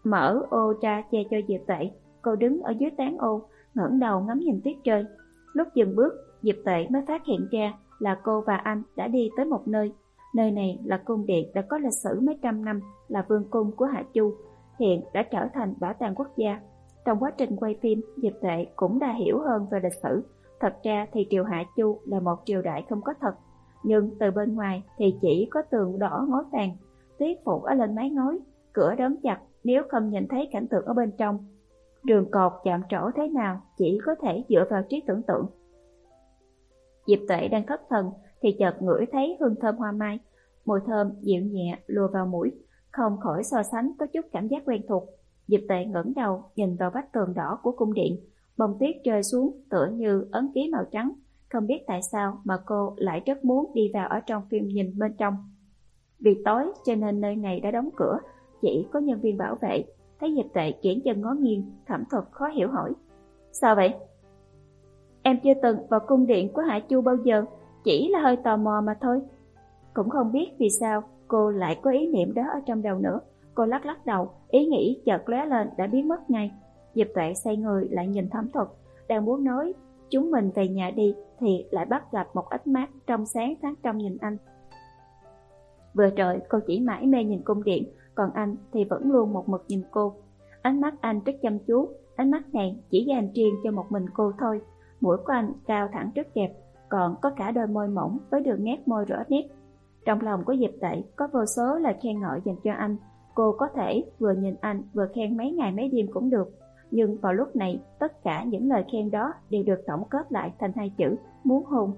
mở ô ra che cho Diệp Tệ. Cô đứng ở dưới tán ô, ngẩng đầu ngắm nhìn tuyết rơi. Lúc dừng bước, Diệp Tệ mới phát hiện ra là cô và anh đã đi tới một nơi. Nơi này là cung điện đã có lịch sử mấy trăm năm, là vương cung của Hạ Chu, hiện đã trở thành bảo tàng quốc gia. Trong quá trình quay phim, Diệp Tệ cũng đã hiểu hơn về lịch sử. Thật ra thì triều Hạ Chu là một triều đại không có thật, nhưng từ bên ngoài thì chỉ có tường đỏ ngói vàng, tuyết phủ ở lên mái ngói, cửa đóng chặt, nếu không nhìn thấy cảnh tượng ở bên trong. Đường cột chạm trổ thế nào chỉ có thể dựa vào trí tưởng tượng. Diệp Tệ đang thất thần thì chợt ngửi thấy hương thơm hoa mai, mùi thơm dịu nhẹ lùa vào mũi, không khỏi so sánh có chút cảm giác quen thuộc. Diệp Tệ ngẩng đầu nhìn vào vách tường đỏ của cung điện, bông tuyết rơi xuống tựa như ấn ký màu trắng. Không biết tại sao mà cô lại rất muốn đi vào ở trong phim nhìn bên trong. Vì tối cho nên nơi này đã đóng cửa, chỉ có nhân viên bảo vệ. Thấy Diệp Tệ kiễng chân ngó nghiêng, Thẩm Thuật khó hiểu hỏi: sao vậy? Em chưa từng vào cung điện của Hạ Chu bao giờ, chỉ là hơi tò mò mà thôi. Cũng không biết vì sao cô lại có ý niệm đó ở trong đầu nữa. Cô lắc lắc đầu, ý nghĩ chợt lóe lên đã biến mất ngay. Diệp Tuệ xoay người lại nhìn Thẩm Thuật, đang muốn nói chúng mình về nhà đi thì lại bắt gặp một ánh mắt trong sáng sáng trong nhìn anh. Vừa rồi cô chỉ mãi mê nhìn cung điện, còn anh thì vẫn luôn một mực nhìn cô. Ánh mắt anh rất chăm chú, ánh mắt này chỉ dành riêng cho một mình cô thôi. Mũi của anh cao thẳng rất đẹp, còn có cả đôi môi mỏng với đường nét môi rõ nét. Trong lòng của Diệp Tệ có vô số lời khen ngợi dành cho anh. Cô có thể vừa nhìn anh vừa khen mấy ngày mấy đêm cũng được. Nhưng vào lúc này, tất cả những lời khen đó đều được tổng kết lại thành hai chữ: muốn hôn.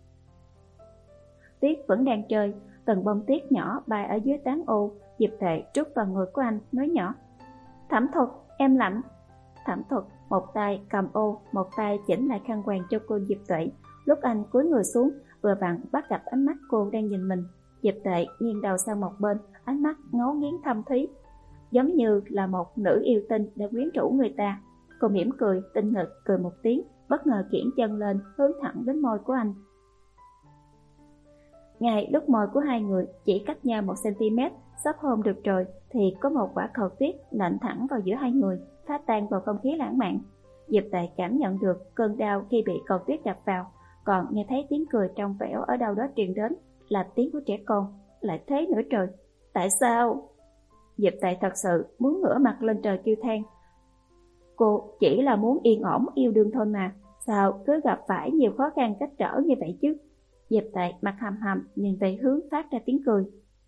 Tuyết vẫn đang rơi, từng bông tuyết nhỏ bay ở dưới tán ô. Diệp Tệ trút vào người của anh, nói nhỏ: Thẩm Thuật, em lạnh. Thẩm Thuật một tay cầm ô, một tay chỉnh lại khăn quàng cho cô Diệp Tệ. Lúc anh cúi người xuống, vừa vặn bắt gặp ánh mắt cô đang nhìn mình. Diệp Tệ nghiêng đầu sang một bên, ánh mắt ngấu nghiến thâm thúy, giống như là một nữ yêu tinh đã quyến rũ người ta. Cô mỉm cười, tinh nghịch cười một tiếng, bất ngờ kiễng chân lên, hướng thẳng đến môi của anh. Ngay lúc môi của hai người chỉ cách nhau một xăng-ti-mét, sắp hôn được rồi, thì có một quả cầu tuyết lạnh thẳng vào giữa hai người, phá tan vào không khí lãng mạn. Diệp Tệ cảm nhận được cơn đau khi bị cầu tuyết đập vào, còn nghe thấy tiếng cười trong vẻo ở đâu đó truyền đến, là tiếng của trẻ con. Lại thế nữa trời, tại sao? Diệp Tệ thật sự muốn ngửa mặt lên trời kêu than. Cô chỉ là muốn yên ổn yêu đương thôi mà, sao cứ gặp phải nhiều khó khăn cách trở như vậy chứ? Diệp Tệ mặt hầm hầm nhìn về hướng phát ra tiếng cười.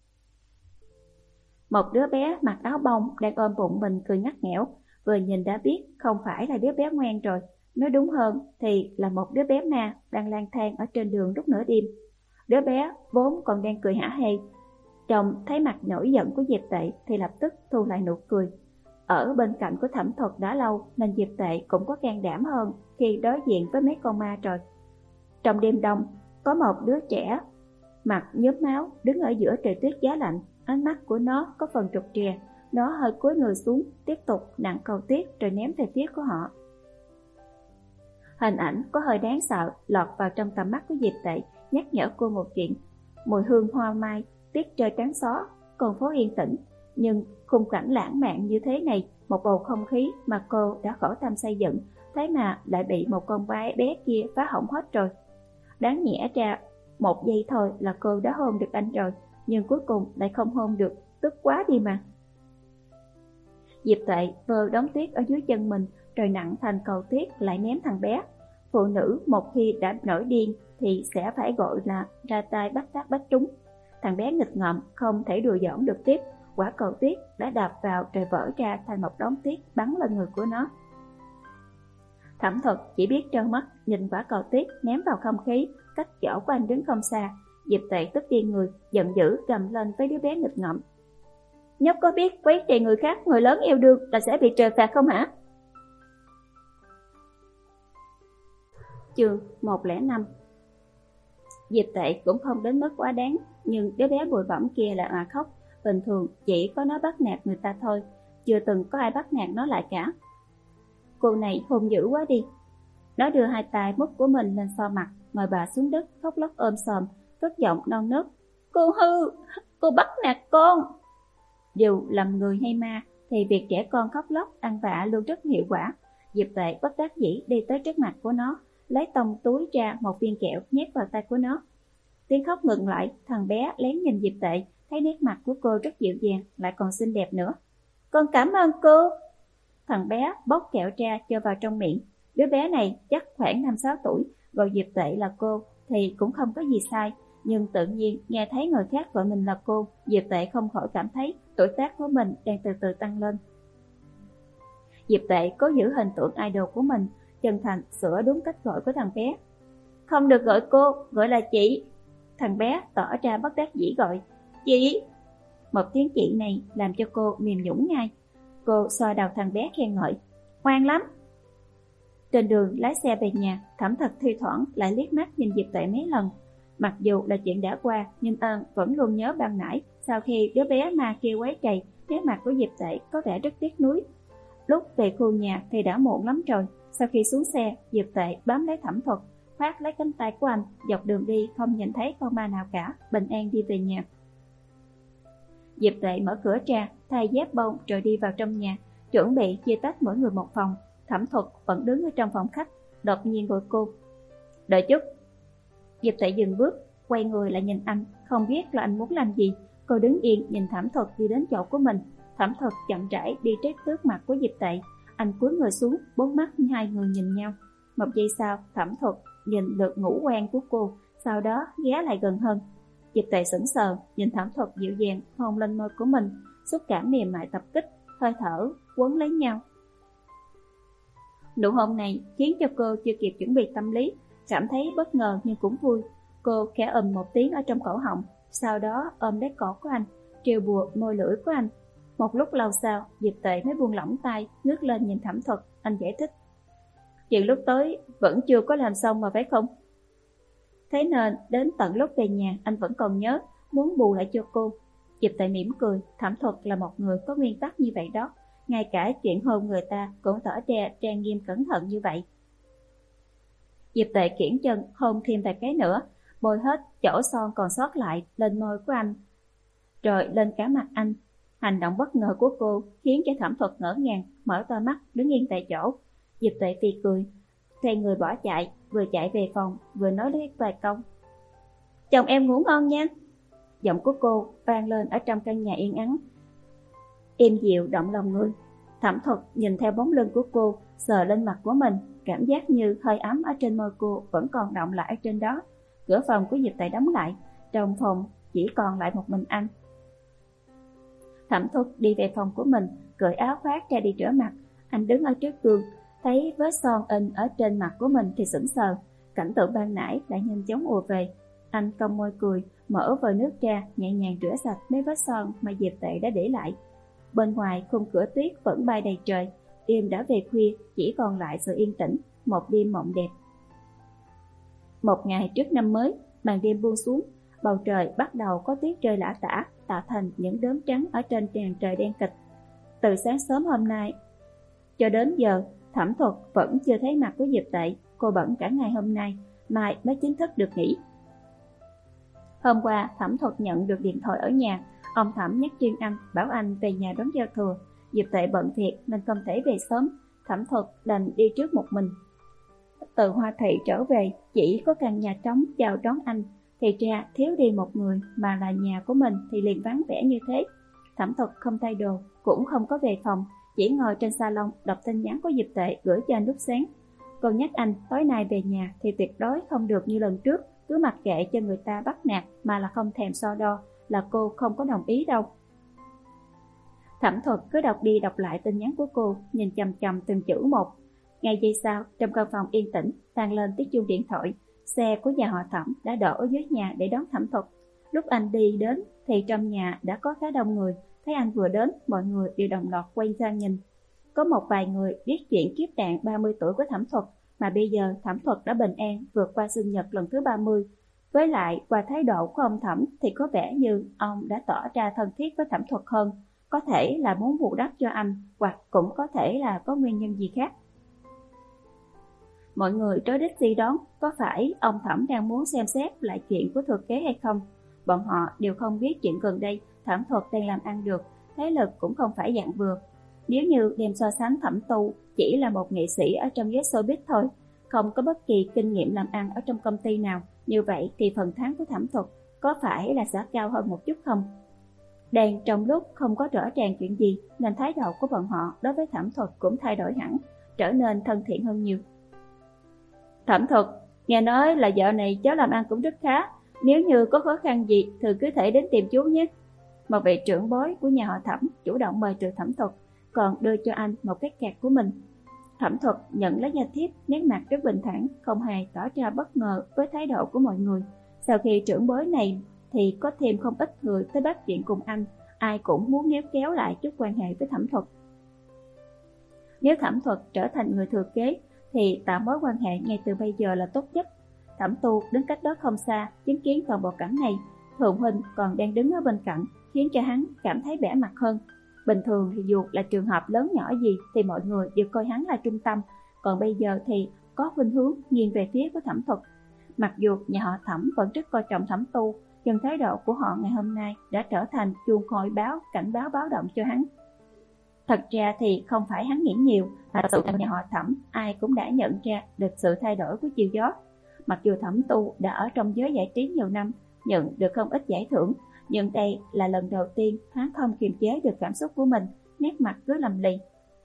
Một đứa bé mặc áo bông đang ôm bụng mình cười ngắt nghẽo, vừa nhìn đã biết không phải là đứa bé ngoan rồi, nói đúng hơn thì là một đứa bé ma đang lang thang ở trên đường lúc nửa đêm. Đứa bé vốn còn đang cười hả hê, trông thấy mặt nổi giận của Diệp Tệ thì lập tức thu lại nụ cười. Ở bên cạnh của Thẩm Thuật đã lâu nên Diệp Tệ cũng có can đảm hơn khi đối diện với mấy con ma rồi. Trong đêm đông, có một đứa trẻ mặt nhớm máu đứng ở giữa trời tuyết giá lạnh, ánh mắt của nó có phần trục trè. Nó hơi cúi người xuống, tiếp tục nặng cầu tuyết rồi ném về phía của họ. Hình ảnh có hơi đáng sợ lọt vào trong tầm mắt của Diệp Tệ, nhắc nhở cô một chuyện. Mùi hương hoa mai, tuyết rơi trắng xóa, con phố yên tĩnh. Nhưng khung cảnh lãng mạn như thế này, một bầu không khí mà cô đã khổ tâm xây dựng, thế mà lại bị một con bé bé kia phá hỏng hết rồi. Đáng nhẽ ra một giây thôi là cô đã hôn được anh rồi, nhưng cuối cùng lại không hôn được, tức quá đi mà. Diệp Tệ vơ đống tuyết ở dưới chân mình rồi nặng thành cầu tuyết lại ném thằng bé. Phụ nữ một khi đã nổi điên thì sẽ phải gọi là ra tay bắt tác bắt trúng. Thằng bé nghịch ngợm không thể đùa giỡn được tiếp, quả cầu tuyết đã đạp vào rồi vỡ ra thành một đống tuyết bắn lên người của nó. Thẩm Thuật chỉ biết trơ mắt nhìn quả cầu tuyết ném vào không khí, cách chỗ của anh đứng không xa. Diệp Tệ tức điên người, giận dữ gầm lên với đứa bé nghịch ngợm: Nhóc có biết quấy rầy người khác, người lớn yêu đương là sẽ bị trời phạt không hả? Chương một không năm. Diệp Tệ cũng không đến mức quá đáng, nhưng đứa bé bụi bẩm kia là òa khóc. Bình thường chỉ có nó bắt nạt người ta thôi, chưa từng có ai bắt nạt nó lại cả. Cô này hung dữ quá đi. Nó đưa hai tay mút của mình lên so mặt, ngồi bà xuống đất khóc lóc ôm sòm, cất giọng non nớt: Cô hư, cô bắt nạt con. Dù làm người hay ma thì việc trẻ con khóc lóc ăn vạ luôn rất hiệu quả. Diệp Tuệ bất đắc dĩ đi tới trước mặt của nó, lấy tông túi ra một viên kẹo nhét vào tay của nó. Tiếng khóc ngừng lại, thằng bé lén nhìn Diệp Tuệ, thấy nét mặt của cô rất dịu dàng, lại còn xinh đẹp nữa. Con cảm ơn cô. Thằng bé bóc kẹo ra cho vào trong miệng. Đứa bé này chắc khoảng năm sáu tuổi, gọi Diệp Tuệ là cô thì cũng không có gì sai. Nhưng tự nhiên nghe thấy người khác gọi mình là cô, Diệp Tuệ không khỏi cảm thấy tuổi tác của mình đang từ từ tăng lên. Diệp Tuệ cố giữ hình tượng idol của mình, chân thành sửa đúng cách gọi của thằng bé. Không được gọi cô, gọi là chị. Thằng bé tỏ ra bất đắc dĩ gọi chị. Một tiếng chị này làm cho cô mềm nhũn ngay. Cô xoa đầu thằng bé khen ngợi, ngoan lắm. Trên đường lái xe về nhà, Thẩm Thật thi thoảng lại liếc mắt nhìn Diệp Tuệ mấy lần. Mặc dù là chuyện đã qua, nhưng Ân vẫn luôn nhớ ban nãy, sau khi đứa bé ma kia quấy rầy, nét mặt của Diệp Tuệ có vẻ rất tiếc nuối. Lúc về khu nhà thì đã muộn lắm rồi. Sau khi xuống xe, Diệp Tuệ bám lấy Thẩm Thuật, khoác lấy cánh tay của anh, dọc đường đi không nhìn thấy con ma nào cả, bình an đi về nhà. Diệp Tuệ mở cửa ra, thay dép bông rồi đi vào trong nhà, chuẩn bị chia tách mỗi người một phòng. Thẩm Thuật vẫn đứng ở trong phòng khách, đột nhiên gọi cô. Đợi chút. Diệp Tuệ dừng bước, quay người lại nhìn anh, không biết là anh muốn làm gì. Cô đứng yên nhìn Thẩm Thuật đi đến chỗ của mình. Thẩm Thuật chậm rãi đi tới trước mặt của Diệp Tuệ. Anh cúi người xuống, bốn mắt hai người nhìn nhau. Một giây sau, Thẩm Thuật nhìn lượt ngũ quan của cô, sau đó ghé lại gần hơn. Diệp Tuệ sững sờ, nhìn Thẩm Thuật dịu dàng hôn lên môi của mình, xúc cảm mềm mại tập kích, hơi thở quấn lấy nhau. Nụ hôn này khiến cho cô chưa kịp chuẩn bị tâm lý, cảm thấy bất ngờ nhưng cũng vui. Cô khẽ ầm một tiếng ở trong cổ họng, sau đó ôm lấy cổ của anh, trêu đùa môi lưỡi của anh. Một lúc lâu sau, Diệp Tuệ mới buông lỏng tay, ngước lên nhìn Thẩm Thuật. Anh giải thích, chuyện lúc tới vẫn chưa có làm xong mà phải không? Thế nên đến tận lúc về nhà anh vẫn còn nhớ, muốn bù lại cho cô. Diệp Tuệ mỉm cười, Thẩm Thuật là một người có nguyên tắc như vậy đó, ngay cả chuyện hôn người ta cũng tỏ ra trang nghiêm cẩn thận như vậy. Diệp Tuệ kiễng chân hôn thêm vài cái nữa, bôi hết chỗ son còn sót lại lên môi của anh, rồi lên cả mặt anh. Hành động bất ngờ của cô khiến cho Thẩm Thuật ngỡ ngàng, mở to mắt đứng yên tại chỗ. Diệp Tuệ phì cười, xoay người bỏ chạy, vừa chạy về phòng vừa nói lấy vài câu. Chồng em ngủ ngon nha. Giọng của cô vang lên ở trong căn nhà yên ắng, êm dịu động lòng người. Thẩm Thuật nhìn theo bóng lưng của cô, sờ lên mặt của mình, cảm giác như hơi ấm ở trên môi cô vẫn còn động lại ở trên đó. Cửa phòng của Diệp Tuệ đóng lại, trong phòng chỉ còn lại một mình anh. Thẩm Thuật đi về phòng của mình, cởi áo khoác ra đi rửa mặt. Anh đứng ở trước gương, thấy vết son in ở trên mặt của mình thì sững sờ. Cảnh tượng ban nãy lại nhanh chóng ùa về. Anh cong môi cười, mở vòi nước ra, nhẹ nhàng rửa sạch mấy vết son mà Diệp Tuệ đã để lại. Bên ngoài khung cửa tuyết vẫn bay đầy trời. Đêm đã về khuya, chỉ còn lại sự yên tĩnh, một đêm mộng đẹp. Một ngày trước năm mới, màn đêm buông xuống, bầu trời bắt đầu có tuyết rơi lả tả, tạo thành những đốm trắng ở trên tràn trời đen kịt. Từ sáng sớm hôm nay cho đến giờ, Thẩm Thuật vẫn chưa thấy mặt của Diệp Tuệ. Cô bận cả ngày hôm nay, mai mới chính thức được nghỉ. Hôm qua, Thẩm Thuật nhận được điện thoại ở nhà. Ông Thẩm nhắc riêng anh, bảo anh về nhà đón giao thừa. Diệp Tuệ bận việc nên không thể về sớm. Thẩm Thuật đành đi trước một mình. Từ Hoa Thị trở về, chỉ có căn nhà trống chào đón anh. Thì ra thiếu đi một người mà là nhà của mình thì liền vắng vẻ như thế. Thẩm Thuật không thay đồ, cũng không có về phòng, chỉ ngồi trên salon đọc tin nhắn của Diệp Tuệ gửi cho anh lúc sáng. Cô nhắc anh tối nay về nhà thì tuyệt đối không được như lần trước, cứ mặc kệ cho người ta bắt nạt mà là không thèm so đo, là cô không có đồng ý đâu. Thẩm Thuật cứ đọc đi đọc lại tin nhắn của cô, nhìn chằm chằm từng chữ một. Ngay giây sau, trong căn phòng yên tĩnh vang lên tiếng chuông điện thoại. Xe của nhà họ Thẩm đã đổ ở dưới nhà để đón Thẩm Thuật. Lúc anh đi đến thì trong nhà đã có khá đông người. Thấy anh vừa đến, mọi người đều đồng loạt quay sang nhìn. Có một vài người biết chuyện kiếp nạn ba mươi tuổi của Thẩm Thuật, mà bây giờ Thẩm Thuật đã bình an vượt qua sinh nhật lần thứ ba mươi. Với lại qua thái độ của ông Thẩm thì có vẻ như ông đã tỏ ra thân thiết với Thẩm Thuật hơn. Có thể là muốn bù đắp cho anh, hoặc cũng có thể là có nguyên nhân gì khác. Mọi người tới đích suy đoán có phải ông Thẩm đang muốn xem xét lại chuyện của thừa kế hay không. Bọn họ đều không biết chuyện gần đây Thẩm Thuật đang làm ăn được, thế lực cũng không phải dạng vừa. Nếu như đem so sánh Thẩm Tu chỉ là một nghệ sĩ ở trong giới showbiz thôi, không có bất kỳ kinh nghiệm làm ăn ở trong công ty nào, như vậy thì phần thắng của Thẩm Thuật có phải là sẽ cao hơn một chút không? Đang trong lúc không có rõ ràng chuyện gì nên thái độ của bọn họ đối với Thẩm Thuật cũng thay đổi hẳn, trở nên thân thiện hơn nhiều. Thẩm Thuật, nghe nói là dạo này cháu làm ăn cũng rất khá, nếu như có khó khăn gì thì cứ thể đến tìm chú nhé. Một vị trưởng bối của nhà họ Thẩm chủ động mời trừ Thẩm Thuật, còn đưa cho anh một cái card của mình. Thẩm Thuật nhận lấy gia thiếp, nét mặt rất bình thản, không hề tỏ ra bất ngờ với thái độ của mọi người. Sau khi trưởng bối này thì có thêm không ít người tới bắt chuyện cùng anh, ai cũng muốn níu kéo lại chút quan hệ với Thẩm Thuật. Nếu Thẩm Thuật trở thành người thừa kế thì tạo mối quan hệ ngay từ bây giờ là tốt nhất. Thẩm Tu đứng cách đó không xa, chứng kiến toàn bộ cảnh này. Thượng huynh còn đang đứng ở bên cạnh, khiến cho hắn cảm thấy bẽ mặt hơn. Bình thường thì dù là trường hợp lớn nhỏ gì thì mọi người đều coi hắn là trung tâm, còn bây giờ thì có khuynh hướng nghiêng về phía của Thẩm Thuật. Mặc dù nhà họ Thẩm vẫn rất coi trọng Thẩm Tu, nhưng thái độ của họ ngày hôm nay đã trở thành chuông hồi báo, cảnh báo báo động cho hắn. Thật ra thì không phải hắn nghĩ nhiều, mà sự trong nhà họ Thẩm ai cũng đã nhận ra được sự thay đổi của chiều gió. Mặc dù Thẩm Tu đã ở trong giới giải trí nhiều năm, nhận được không ít giải thưởng, nhưng đây là lần đầu tiên hắn không kiềm chế được cảm xúc của mình, nét mặt cứ lầm lì.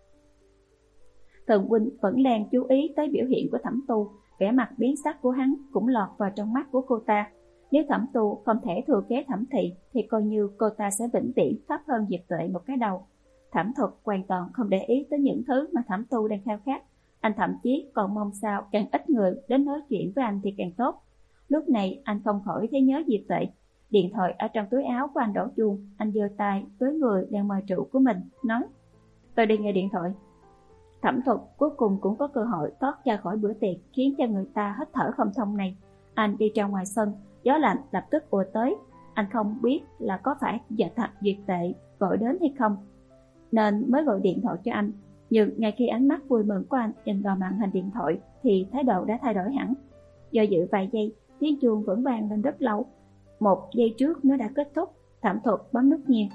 Thần huynh vẫn đang chú ý tới biểu hiện của Thẩm Tu, vẻ mặt biến sắc của hắn cũng lọt vào trong mắt của cô ta. Nếu Thẩm Tu không thể thừa kế Thẩm Thị thì coi như cô ta sẽ vĩnh viễn thấp hơn Diệp Tuệ một cái đầu. Thẩm Thuật hoàn toàn không để ý tới những thứ mà Thẩm Tu đang khao khát. Anh thậm chí còn mong sao càng ít người đến nói chuyện với anh thì càng tốt. Lúc này anh không khỏi thấy nhớ Diệp Tuệ. Điện thoại ở trong túi áo của anh đổ chuông, anh giơ tay với người đang mời rượu của mình, nói: "Tôi đi nghe điện thoại." Thẩm Thuật cuối cùng cũng có cơ hội thoát ra khỏi bữa tiệc khiến cho người ta hít thở không thông này. Anh đi ra ngoài sân, gió lạnh lập tức ùa tới. Anh không biết là có phải giờ thật Diệp Tuệ gọi đến hay không, nên mới gọi điện thoại cho anh. Nhưng ngay khi ánh mắt vui mừng của anh nhìn vào màn hình điện thoại thì thái độ đã thay đổi hẳn. Do dự vài giây, tiếng chuông vẫn vang lên rất lâu. Một giây trước nó đã kết thúc. Thẩm Thuật bấm nút nghe.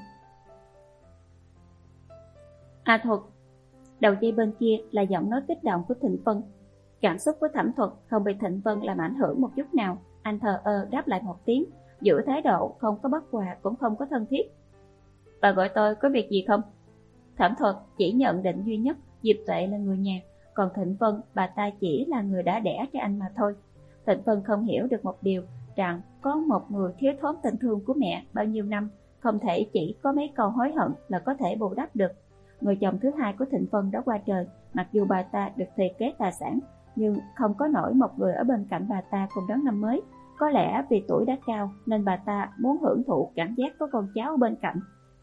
"A Thuật." Đầu dây bên kia là giọng nói kích động của Thịnh Vân. Cảm xúc của Thẩm Thuật không bị Thịnh Vân làm ảnh hưởng một chút nào. Anh thờ ơ đáp lại một tiếng, giữ thái độ không có bất hòa cũng không có thân thiết. "Bà gọi tôi có việc gì không?" Thẩm Thuật chỉ nhận định duy nhất Diệp Tuệ là người nhà, còn Thịnh Vân bà ta chỉ là người đã đẻ cho anh mà thôi. Thịnh Vân không hiểu được một điều, rằng có một người thiếu thốn tình thương của mẹ bao nhiêu năm, không thể chỉ có mấy câu hối hận là có thể bù đắp được. Người chồng thứ hai của Thịnh Vân đã qua đời, mặc dù bà ta được thừa kế tài sản, nhưng không có nổi một người ở bên cạnh bà ta cùng đón năm mới. Có lẽ vì tuổi đã cao nên bà ta muốn hưởng thụ cảm giác có con cháu ở bên cạnh.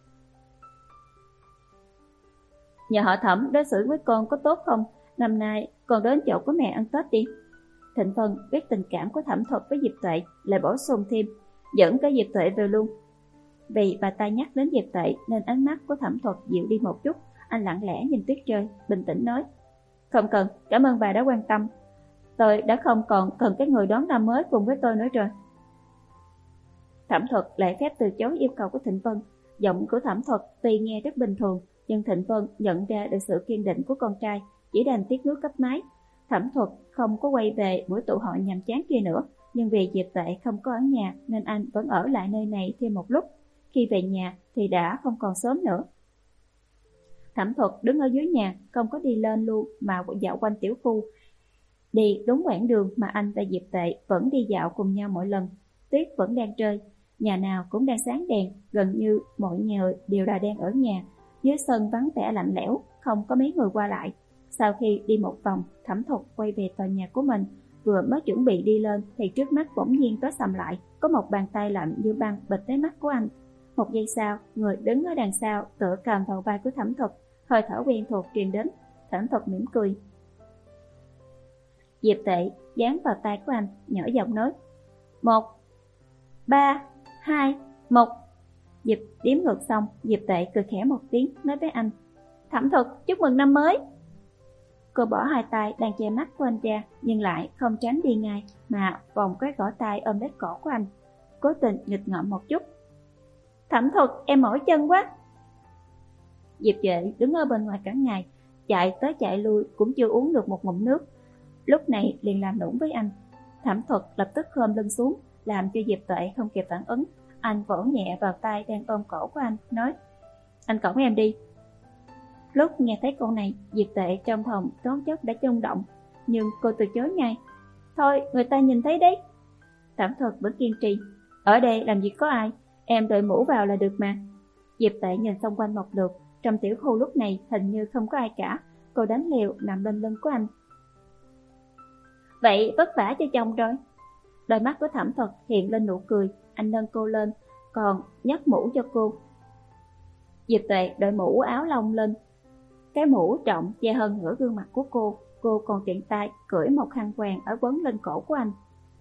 "Nhà họ Thẩm đối xử với con có tốt không? Năm nay con đến chỗ của mẹ ăn Tết đi." Thịnh Vân biết tình cảm của Thẩm Thuật với Diệp Tuệ, lại bổ sung thêm: "Dẫn cả Diệp Tuệ về luôn." Vì bà ta nhắc đến Diệp Tuệ nên ánh mắt của Thẩm Thuật dịu đi một chút. Anh lặng lẽ nhìn tuyết rơi, bình tĩnh nói: "Không cần, cảm ơn bà đã quan tâm. Tôi đã không còn cần cái người đón năm mới cùng với tôi nữa rồi." Thẩm Thuật lại phép từ chối yêu cầu của Thịnh Vân. Giọng của Thẩm Thuật tuy nghe rất bình thường, nhưng Thịnh Vân nhận ra được sự kiên định của con trai, chỉ đành tiếc nuối cấp máy. Thẩm Thuật không có quay về buổi tụ hội nhàm chán kia nữa, nhưng vì Diệp Tuệ không có ở nhà nên anh vẫn ở lại nơi này thêm một lúc. Khi về nhà thì đã không còn sớm nữa. Thẩm Thuật đứng ở dưới nhà, không có đi lên luôn mà dạo quanh tiểu khu, đi đúng quãng đường mà anh và Diệp Tuệ vẫn đi dạo cùng nhau mỗi lần. Tuyết vẫn đang rơi, nhà nào cũng đang sáng đèn, gần như mọi người đều là đang ở nhà. Dưới sân vắng vẻ lạnh lẽo, không có mấy người qua lại. Sau khi đi một vòng, Thẩm Thuật quay về tòa nhà của mình, vừa mới chuẩn bị đi lên thì trước mắt bỗng nhiên tối sầm lại, có một bàn tay lạnh như băng bịt tới mắt của anh. Một giây sau, người đứng ở đằng sau tựa cầm vào vai của Thẩm Thuật, hơi thở quen thuộc truyền đến. Thẩm Thuật mỉm cười. Diệp Tuệ dán vào tay của anh, nhỏ giọng nói: "Một, ba, hai, một." Diệp đếm ngược xong, Diệp Tuệ cười khẽ một tiếng, nói với anh: "Thẩm Thuật, chúc mừng năm mới." Cô bỏ hai tay đang che mắt của anh ra, nhưng lại không tránh đi ngay mà vòng cái gõ tay ôm lấy cổ của anh, cố tình nghịch ngợm một chút. "Thẩm Thuật, em mỏi chân quá." Diệp Tuệ đứng ở bên ngoài cả ngày, chạy tới chạy lui cũng chưa uống được một ngụm nước. Lúc này liền làm nũng với anh. Thẩm Thuật lập tức khom lưng xuống, làm cho Diệp Tuệ không kịp phản ứng. Anh vỗ nhẹ vào tay đang ôm cổ của anh, nói: Anh cõng em đi. Lúc nghe thấy câu này, Diệp Tuệ trong phòng đón chốc đã chông động, nhưng cô từ chối ngay. Thôi, người ta nhìn thấy đấy. Thẩm Thuật vẫn kiên trì. Ở đây làm gì có ai, em đội mũ vào là được mà. Diệp Tuệ nhìn xung quanh một lượt, trong tiểu khu lúc này hình như không có ai cả. Cô đánh liều nằm lên lưng của anh. Vậy vất vả cho chồng rồi. Đôi mắt của Thẩm Thuật hiện lên nụ cười. Anh nâng cô lên, còn nhấc mũ cho cô. Diệp Tuệ đội mũ áo lông lên, cái mũ trọng che hơn nửa gương mặt của cô. Cô còn tiện tay cởi một khăn quàng ở quấn lên cổ của anh.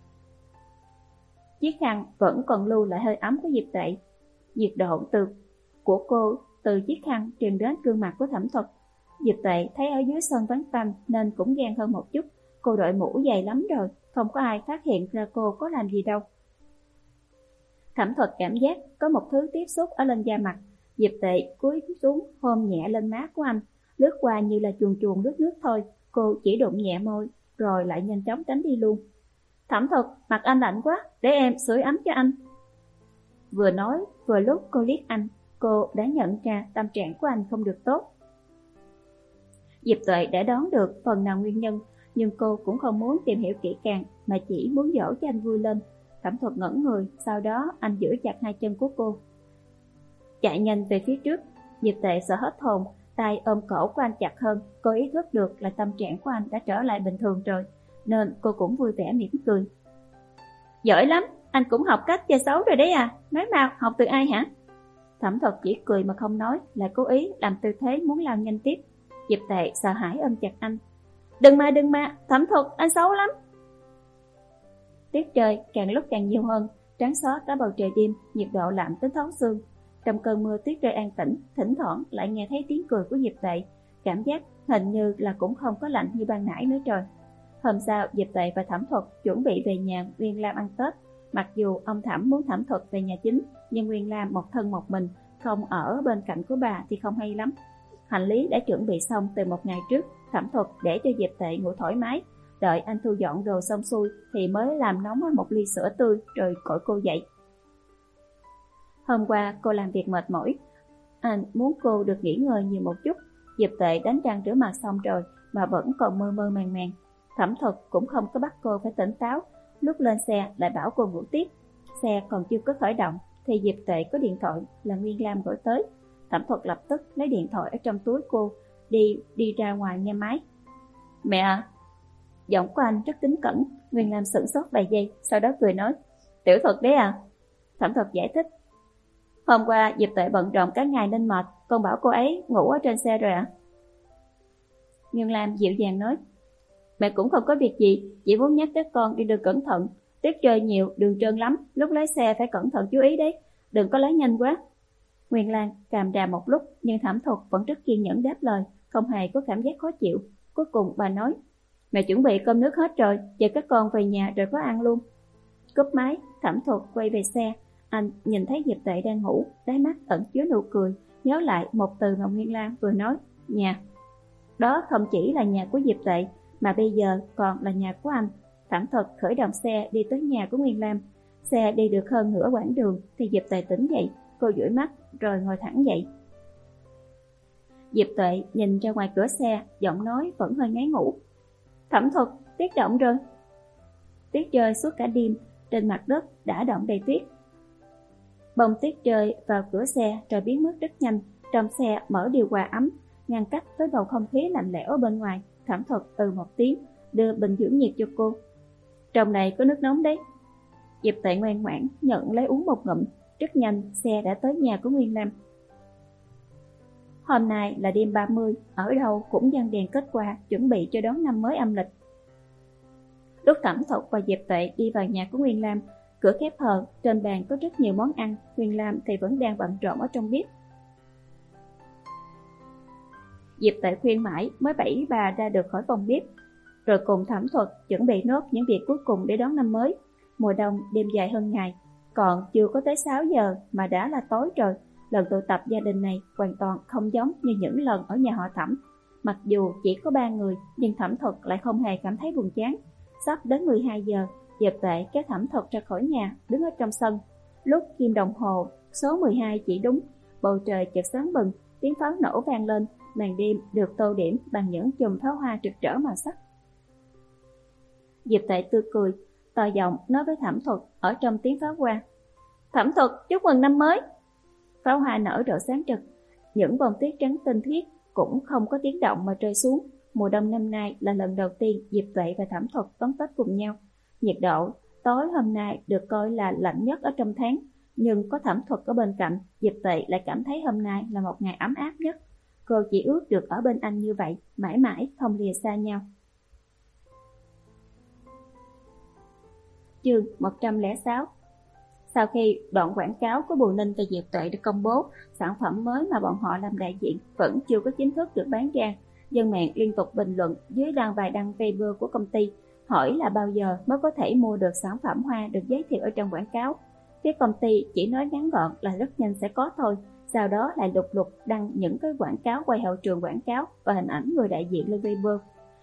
Chiếc khăn vẫn còn lưu lại hơi ấm của Diệp Tuệ. Nhiệt độ từ của cô từ chiếc khăn truyền đến gương mặt của Thẩm Thuật. Diệp Tuệ thấy ở dưới sân vắng tanh nên cũng ghen hơn một chút. Cô đội mũ dày lắm rồi, không có ai phát hiện ra cô có làm gì đâu. Thẩm Thuật cảm giác có một thứ tiếp xúc ở lên da mặt. Diệp Tuệ cúi xuống hôn nhẹ lên má của anh, lướt qua như là chuồn chuồn lướt nước thôi. Cô chỉ đụng nhẹ môi, rồi lại nhanh chóng tránh đi luôn. Thẩm Thuật, mặt anh lạnh quá, để em sưởi ấm cho anh. Vừa nói, vừa lúc cô liếc anh, cô đã nhận ra tâm trạng của anh không được tốt. Diệp Tuệ đã đoán được phần nào nguyên nhân, nhưng cô cũng không muốn tìm hiểu kỹ càng, mà chỉ muốn dỗ cho anh vui lên. Thẩm Thuật ngẩn người, sau đó anh giữ chặt hai chân của cô, chạy nhanh về phía trước. Diệp Tuệ sợ hết hồn, tay ôm cổ của anh chặt hơn. Cô ý thức được là tâm trạng của anh đã trở lại bình thường rồi, nên cô cũng vui vẻ mỉm cười. Giỏi lắm, anh cũng học cách chơi xấu rồi đấy à, nói mau, học từ ai hả? Thẩm Thuật chỉ cười mà không nói, lại cố ý làm tư thế muốn lao nhanh tiếp. Diệp Tuệ sợ hãi ôm chặt anh. Đừng mà đừng mà, Thẩm Thuật, anh xấu lắm. Tiết trời càng lúc càng nhiều hơn, trắng xóa cả bầu trời đêm, nhiệt độ lạnh tới thấu xương. Trong cơn mưa tuyết rơi an tĩnh, thỉnh thoảng lại nghe thấy tiếng cười của Diệp Tuệ, cảm giác hình như là cũng không có lạnh như ban nãy nữa rồi. Hôm sau, Diệp Tuệ và Thẩm Thuật chuẩn bị về nhà Nguyên Lam ăn Tết. Mặc dù ông Thẩm muốn Thẩm Thuật về nhà chính, nhưng Nguyên Lam một thân một mình, không ở bên cạnh của bà thì không hay lắm. Hành lý đã chuẩn bị xong từ một ngày trước. Thẩm Thuật để cho Diệp Tuệ ngủ thoải mái, đợi anh thu dọn đồ xong xuôi thì mới làm nóng một ly sữa tươi rồi gọi cô dậy. Hôm qua cô làm việc mệt mỏi, anh muốn cô được nghỉ ngơi nhiều một chút. Diệp Tuệ đánh răng rửa mặt xong rồi mà vẫn còn mơ mơ màng màng. Thẩm Thuật cũng không có bắt cô phải tỉnh táo, lúc lên xe lại bảo cô ngủ tiếp. Xe còn chưa có khởi động thì Diệp Tuệ có điện thoại là Nguyên Lam gọi tới. Thẩm Thuật lập tức lấy điện thoại ở trong túi cô, đi đi ra ngoài nghe máy. Mẹ à! Giọng của anh rất kính cẩn. Nguyên Lam sửng sốt vài giây, sau đó cười nói: Tiểu Thuật đấy à? Thẩm Thuật giải thích: Hôm qua Diệp Tuệ bận rộn cả ngày nên mệt, con bảo cô ấy ngủ ở trên xe rồi ạ. À? Nguyên Lam dịu dàng nói: Mẹ cũng không có việc gì, chỉ muốn nhắc các con đi đường cẩn thận, tuyết rơi nhiều, đường trơn lắm, lúc lái xe phải cẩn thận chú ý đấy, đừng có lái nhanh quá. Nguyên Lam càm ràm một lúc, nhưng Thẩm Thuật vẫn rất kiên nhẫn đáp lời, không hề có cảm giác khó chịu. Cuối cùng bà nói: Mẹ chuẩn bị cơm nước hết rồi, chờ các con về nhà rồi có ăn luôn. Cúp máy, Thẩm Thuật quay về xe. Anh nhìn thấy Diệp Tuệ đang ngủ, đáy mắt ẩn chứa nụ cười, nhớ lại một từ mà Nguyên Lam vừa nói: nhà. Đó không chỉ là nhà của Diệp Tuệ, mà bây giờ còn là nhà của anh. Thẩm Thuật khởi động xe đi tới nhà của Nguyên Lam. Xe đi được hơn nửa quãng đường thì Diệp Tuệ tỉnh dậy. Cô dụi mắt rồi ngồi thẳng dậy. Diệp Tuệ nhìn ra ngoài cửa xe, giọng nói vẫn hơi ngáy ngủ. Thẩm Thuật, tuyết động rồi. Tuyết rơi suốt cả đêm, trên mặt đất đã đọng đầy tuyết. Bông tuyết rơi vào cửa xe rồi biến mất rất nhanh. Trong xe mở điều hòa ấm, ngăn cách với bầu không khí lạnh lẽo ở bên ngoài. Thẩm Thuật ừ một tiếng, đưa bình dưỡng nhiệt cho cô. Trong này có nước nóng đấy. Diệp Tuệ ngoan ngoãn nhận lấy uống một ngụm. Rất nhanh xe đã tới nhà của Nguyên Lam. Hôm nay là đêm ba mươi, ở đâu cũng giăng đèn kết quả, chuẩn bị cho đón năm mới âm lịch. Lúc Thẩm Thuật và Diệp Tuệ đi vào nhà của Nguyên Lam, cửa khép hờ, trên bàn có rất nhiều món ăn. Nguyên Lam thì vẫn đang bận rộn ở trong bếp. Diệp Tuệ khuyên mãi mới bẫy bà ra được khỏi phòng bếp, rồi cùng Thẩm Thuật chuẩn bị nốt những việc cuối cùng để đón năm mới. Mùa đông đêm dài hơn ngày, còn chưa có tới sáu giờ mà đã là tối rồi. lần tụ tập gia đình này hoàn toàn không giống như những lần ở nhà họ Thẩm. Mặc dù chỉ có ba người, nhưng Thẩm Thuật lại không hề cảm thấy buồn chán. Sắp đến mười hai giờ, Diệp Tuệ kéo Thẩm Thuật ra khỏi nhà, đứng ở trong sân. Lúc kim đồng hồ số mười hai chỉ đúng, bầu trời chợt sáng bừng, tiếng pháo nổ vang lên, màn đêm được tô điểm bằng những chùm pháo hoa rực rỡ màu sắc. Diệp Tuệ tươi cười, to giọng nói với Thẩm Thuật ở trong tiếng pháo hoa: "Thẩm Thuật, chúc mừng năm mới." Pháo hoa nở rộ sáng rực, những bông tuyết trắng tinh khiết cũng không có tiếng động mà rơi xuống. Mùa đông năm nay là lần đầu tiên Diệp Tuệ và Thẩm Thuật đón Tết cùng nhau. Nhiệt độ tối hôm nay được coi là lạnh nhất ở trong tháng, nhưng có Thẩm Thuật ở bên cạnh, Diệp Tuệ lại cảm thấy hôm nay là một ngày ấm áp nhất. Cô chỉ ước được ở bên anh như vậy, mãi mãi không lìa xa nhau. Chương một trăm lẻ sáu. Sau khi đoạn quảng cáo của Bùi Ninh và Diệp Tuệ được công bố, sản phẩm mới mà bọn họ làm đại diện vẫn chưa có chính thức được bán ra. Dân mạng liên tục bình luận dưới đăng bài đăng Weibo của công ty, hỏi là bao giờ mới có thể mua được sản phẩm hoa được giới thiệu ở trong quảng cáo. Phía công ty chỉ nói ngắn gọn là rất nhanh sẽ có thôi, sau đó lại lục lục đăng những cái quảng cáo quay hậu trường quảng cáo và hình ảnh người đại diện lên Weibo.